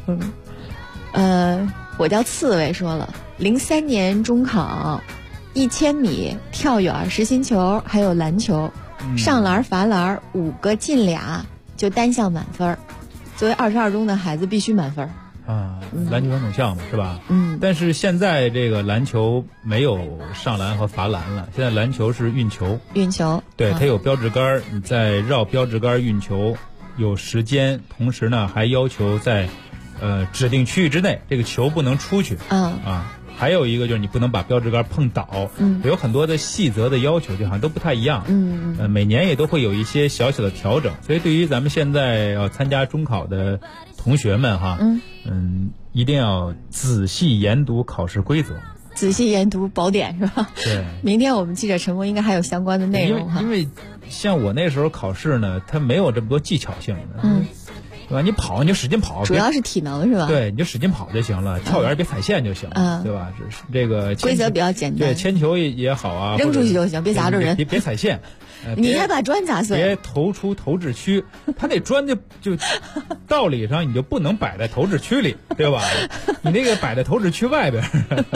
我叫刺猬说了，03年中考1000米、跳远、实心球还有篮球，上篮、罚篮5个进2，就单项满分。作为22中的孩子必须满分啊，篮球传统项目是吧？ 嗯。 但是现在这个篮球没有上篮和罚篮了，现在篮球是运球。 运球。 对，它有标志杆，你在绕标志杆运球，有时间，同时呢还要求在指定区域之内，这个球不能出去。啊。还有一个就是你不能把标志杆碰倒，有很多的细则的要求，就好像都不太一样。每年也都会有一些小小的调整，所以对于咱们现在要参加中考的同学们哈，一定要仔细研读考试规则， 仔细研读宝典是吧？ 对。 明天我们记者陈默应该还有相关的内容哈。 因为像我那时候考试呢，它没有这么多技巧性的。对吧？你跑你就使劲跑， 主要是体能是吧？ 对，你就使劲跑就行了，跳远别踩线就行了，对吧？这个规则比较简单。 对，铅球也好啊， 扔出去就行，别砸着人， 别踩线。 你还把砖砸碎， 别投出投掷区，他那砖就道理上你就不能摆在投掷区里，对吧？你那个摆在投掷区外边。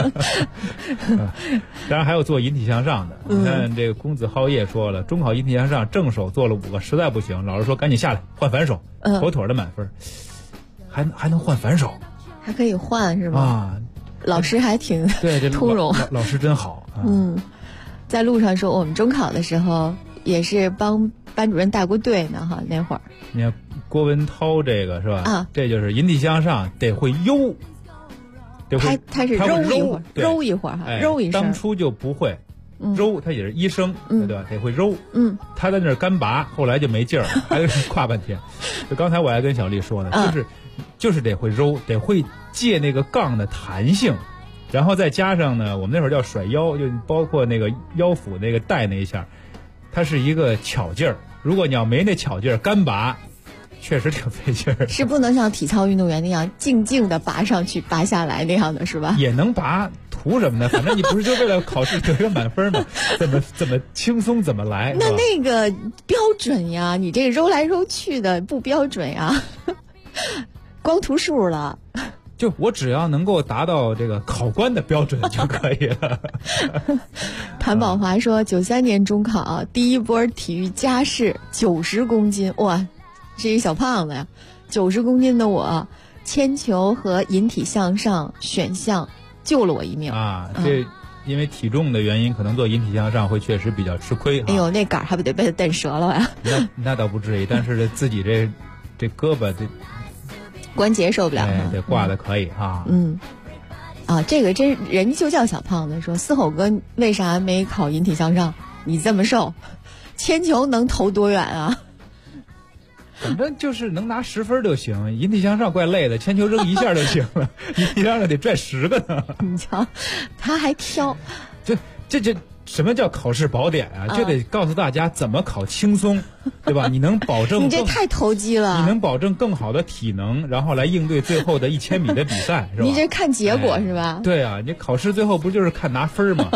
当然还有做引体向上的，你看这个公子浩业说了，中考引体向上正手做了5个，实在不行，老师说赶紧下来换反手，妥妥的满分，还能换反手， 还可以换是吗？ 啊， 老师还挺通融， 老师真好。 在路上说我们中考的时候也是帮班主任带过队呢哈，那会儿。 你看郭文涛这个是吧？ 啊， 这就是引体向上得会悠， 他是揉一会儿，揉一会儿哈，揉一声。 当初就不会揉，他也是医生，对吧？得会揉。他在那儿干拔，后来就没劲儿了，还得跨半天。就刚才我还跟小丽说呢，就是得会揉，得会借那个杠的弹性。然后再加上呢，我们那会儿叫甩腰，就包括那个腰腹那个带那一下，它是一个巧劲儿。如果你要没那巧劲儿，干拔，确实挺费劲儿。 是不能像体操运动员那样静静的拔上去、拔下来那样的是吧？ 也能拔，图什么呢？反正你不是就为了考试得个满分吗？怎么轻松怎么来。 那个标准呀，你这揉来揉去的不标准呀，光图数了。 就我只要能够达到这个考官的标准就可以了。 谭宝华说，93年中考第一波体育加试90公斤，哇，是一小胖子呀！90公斤的我，铅球和引体向上选项救了我一命啊！这因为体重的原因，可能做引体向上会确实比较吃亏。 哎呦，那杆还不得被他蹬折了呀？ 那倒不至于，但是自己这胳膊这。 关节受不了， 得挂的可以啊。 这个真人家就叫小胖子。说思吼哥为啥没考引体向上？你这么瘦，铅球能投多远啊？ 反正就是能拿10分就行。引体向上怪累的，铅球扔一下就行了，引体向上得拽10个呢。 你瞧，他还挑， 这。什么叫考试宝典啊？就得告诉大家怎么考轻松，对吧？你能保证你这太投机了。 你能保证更好的体能，然后来应对最后的1000米的比赛，是吧？ 你这看结果是吧？ 对啊，你考试最后不就是看拿分吗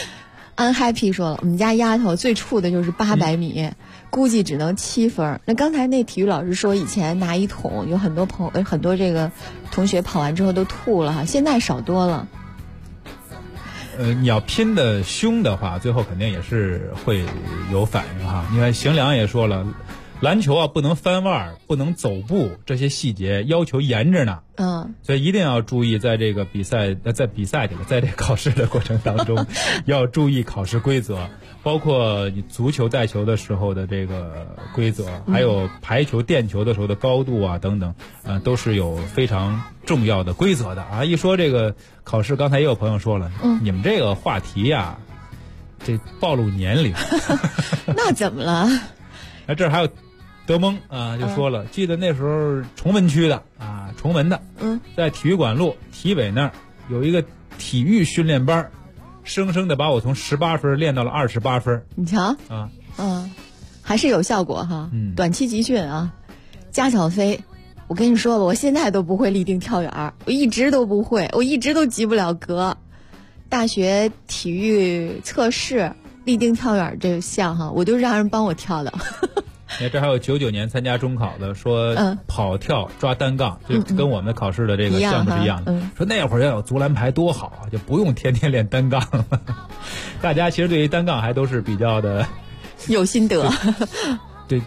？Unhappy 说了，我们家丫头最怵的就是800米，估计只能7分。那刚才那体育老师说，以前拿一桶，有很多这个同学跑完之后都吐了哈，现在少多了。 你要拼的凶的话，最后肯定也是会有反应哈。你看邢良也说了，篮球啊不能翻腕，不能走步，这些细节要求严着呢。所以一定要注意，在这个在这考试的过程当中，要注意考试规则，包括你足球带球的时候的这个规则，还有排球垫球的时候的高度啊等等，都是有非常重要的规则的啊。一说这个考试，刚才也有朋友说了，你们这个话题呀，这暴露年龄。 那怎么了？ 这儿还有德蒙啊，就说了，记得那时候崇文区的啊，崇文的，在体育馆路体委那儿有一个体育训练班，生生的把我从18分练到了28分。 你瞧啊， 还是有效果哈。短期集训啊，加小飞，我跟你说吧，我现在都不会立定跳远，我一直都不会，我一直都及不了格。大学体育测试立定跳远这项哈，我就让人帮我跳的。 这还有99年参加中考的说跑跳抓单杠，就跟我们考试的这个项目是一样的。说那会儿要有足篮排多好啊，就不用天天练单杠。大家其实对于单杠还都是比较的有心得。 对，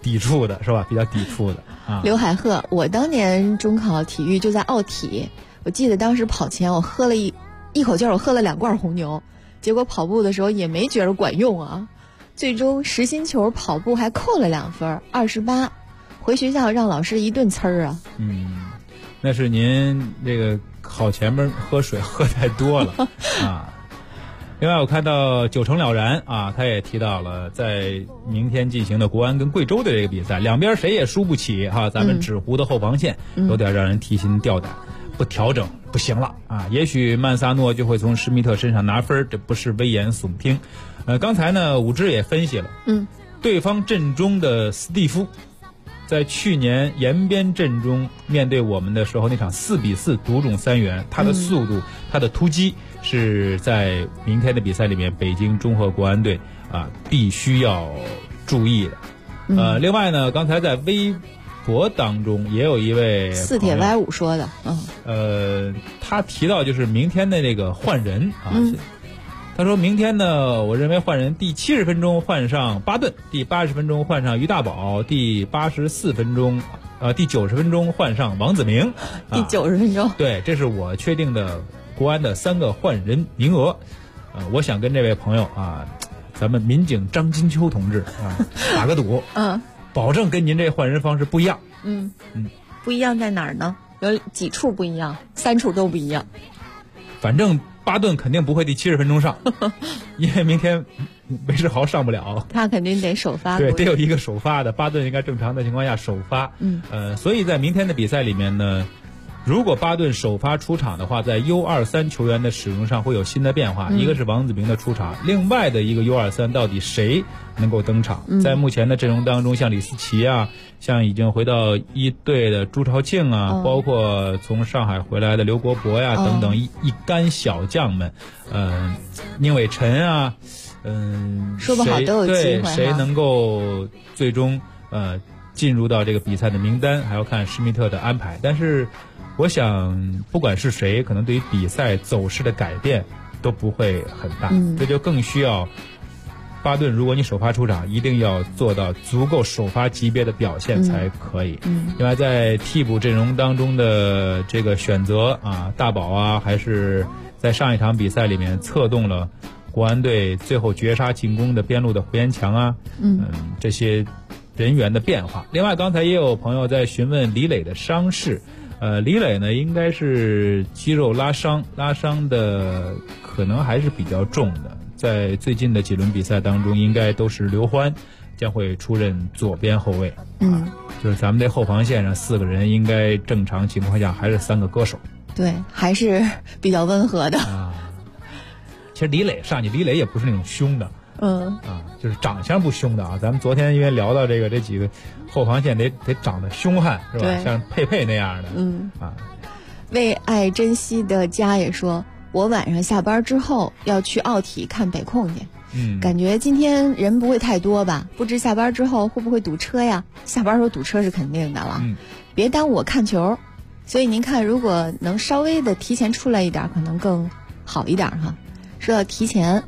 抵触的是吧？比较抵触的啊。 刘海鹤，我当年中考体育就在奥体，我记得当时跑前我喝了一口劲儿，我喝了2罐红牛，结果跑步的时候也没觉得管用啊。最终实心球跑步还扣了2分，28，回学校让老师一顿呲儿啊。 那是您这个考前面喝水喝太多了啊。另外我看到9成了然啊，他也提到了在明天进行的国安跟贵州的这个比赛，两边谁也输不起哈，咱们纸糊的后防线有点让人提心吊胆，不调整不行了啊！也许曼萨诺就会从施密特身上拿分，这不是危言耸听。刚才呢武之也分析了，对方阵中的斯蒂夫在去年延边阵中面对我们的时候，那场4-4独中3元，他的速度，他的突击是在明天的比赛里面北京中赫国安队啊必须要注意的。另外呢，刚才在微博当中也有一位四铁歪五说的， 他提到就是明天的这个换人啊。他说明天呢，我认为换人，第70分钟换上巴顿，第80分钟换上于大宝，第84分钟，第90分钟换上王子明。 第90分钟， 对，这是我确定的国安的3个换人名额。我想跟这位朋友啊，咱们民警张金秋同志啊打个赌，保证跟您这换人方式不一样。 不一样在哪儿呢？有几处不一样？3处都不一样。 反正巴顿肯定不会第70分钟上，因为明天韦世豪上不了， 他肯定得首发。 对，得有一个首发的，巴顿应该正常的情况下首发。所以在明天的比赛里面呢，如果巴顿首发出场的话，在 U23 球员的使用上会有新的变化，一个是王子明的出场，另外的一个 U23 到底谁能够登场？在目前的阵容当中，像李思齐啊，像已经回到一队的朱朝庆啊，包括从上海回来的刘国博呀等等一干小将们，宁伟晨啊， 说不好都有机会， 谁能够最终进入到这个比赛的名单，还要看施密特的安排。但是我想不管是谁，可能对于比赛走势的改变都不会很大，这就更需要巴顿，如果你首发出场，一定要做到足够首发级别的表现才可以。另外在替补阵容当中的这个选择啊，大宝啊，还是在上一场比赛里面策动了国安队最后绝杀进攻的边路的胡延强啊，这些人员的变化。另外刚才也有朋友在询问李磊的伤势，李磊呢应该是肌肉拉伤的可能还是比较重的，在最近的几轮比赛当中应该都是刘欢将会出任左边后卫。就是咱们这后防线上4个人应该正常情况下还是3个歌手， 对，还是比较温和的其实李磊上去，李磊也不是那种凶的，就是长相不凶的啊。咱们昨天因为聊到这几个后防线得长得凶悍是吧？像佩佩那样的。 为爱珍惜的家也说，我晚上下班之后要去奥体看北控去。感觉今天人不会太多吧？不知下班之后会不会堵车呀？下班时候堵车是肯定的了，别耽误我看球。所以您看，如果能稍微的提前出来一点，可能更好一点哈。说到提前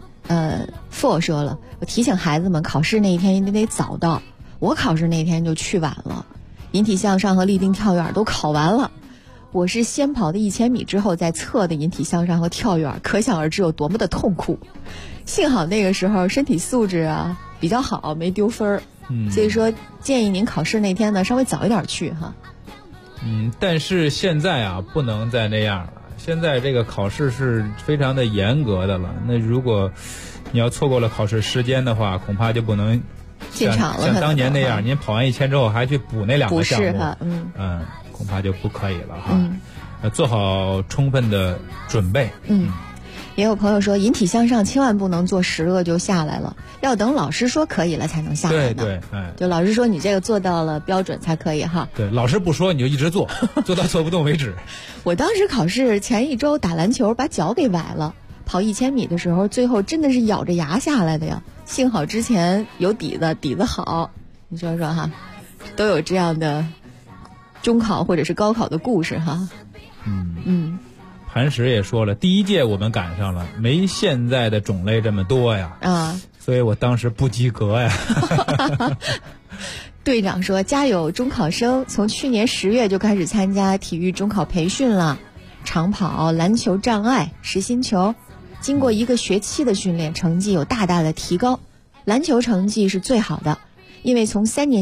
，4说了，我提醒孩子们，考试那一天一定得早到。我考试那天就去晚了，引体向上和立定跳远都考完了。我是先跑的1000米之后再测的引体向上和跳远，可想而知有多么的痛苦。幸好那个时候身体素质啊比较好，没丢分儿。所以说建议您考试那天呢稍微早一点去哈。 但是现在啊不能再那样了。现在这个考试是非常的严格的了，那如果你要错过了考试时间的话，恐怕就不能进场了， 像当年那样，您跑完1000之后还去补那2个项目，恐怕就不可以了哈。做好充分的准备。 也有朋友说，引体向上千万不能做10个就下来了，要等老师说可以了才能下来呢。 对， 就老师说你这个做到了标准才可以哈。 对，老师不说你就一直做，做到做不动为止。 我当时考试前1周打篮球把脚给崴了，跑1000米的时候，最后真的是咬着牙下来的呀。幸好之前有底子好，你说说哈，都有这样的中考或者是高考的故事哈。 磐石也说了，第1届我们赶上了，没现在的种类这么多呀，所以我当时不及格呀。 队长说：“家有中考生，从去年10月就开始参加体育中考培训了，长跑、篮球障碍、实心球，经过1个学期的训练，成绩有大大的提高。篮球成绩是最好的，因为从3年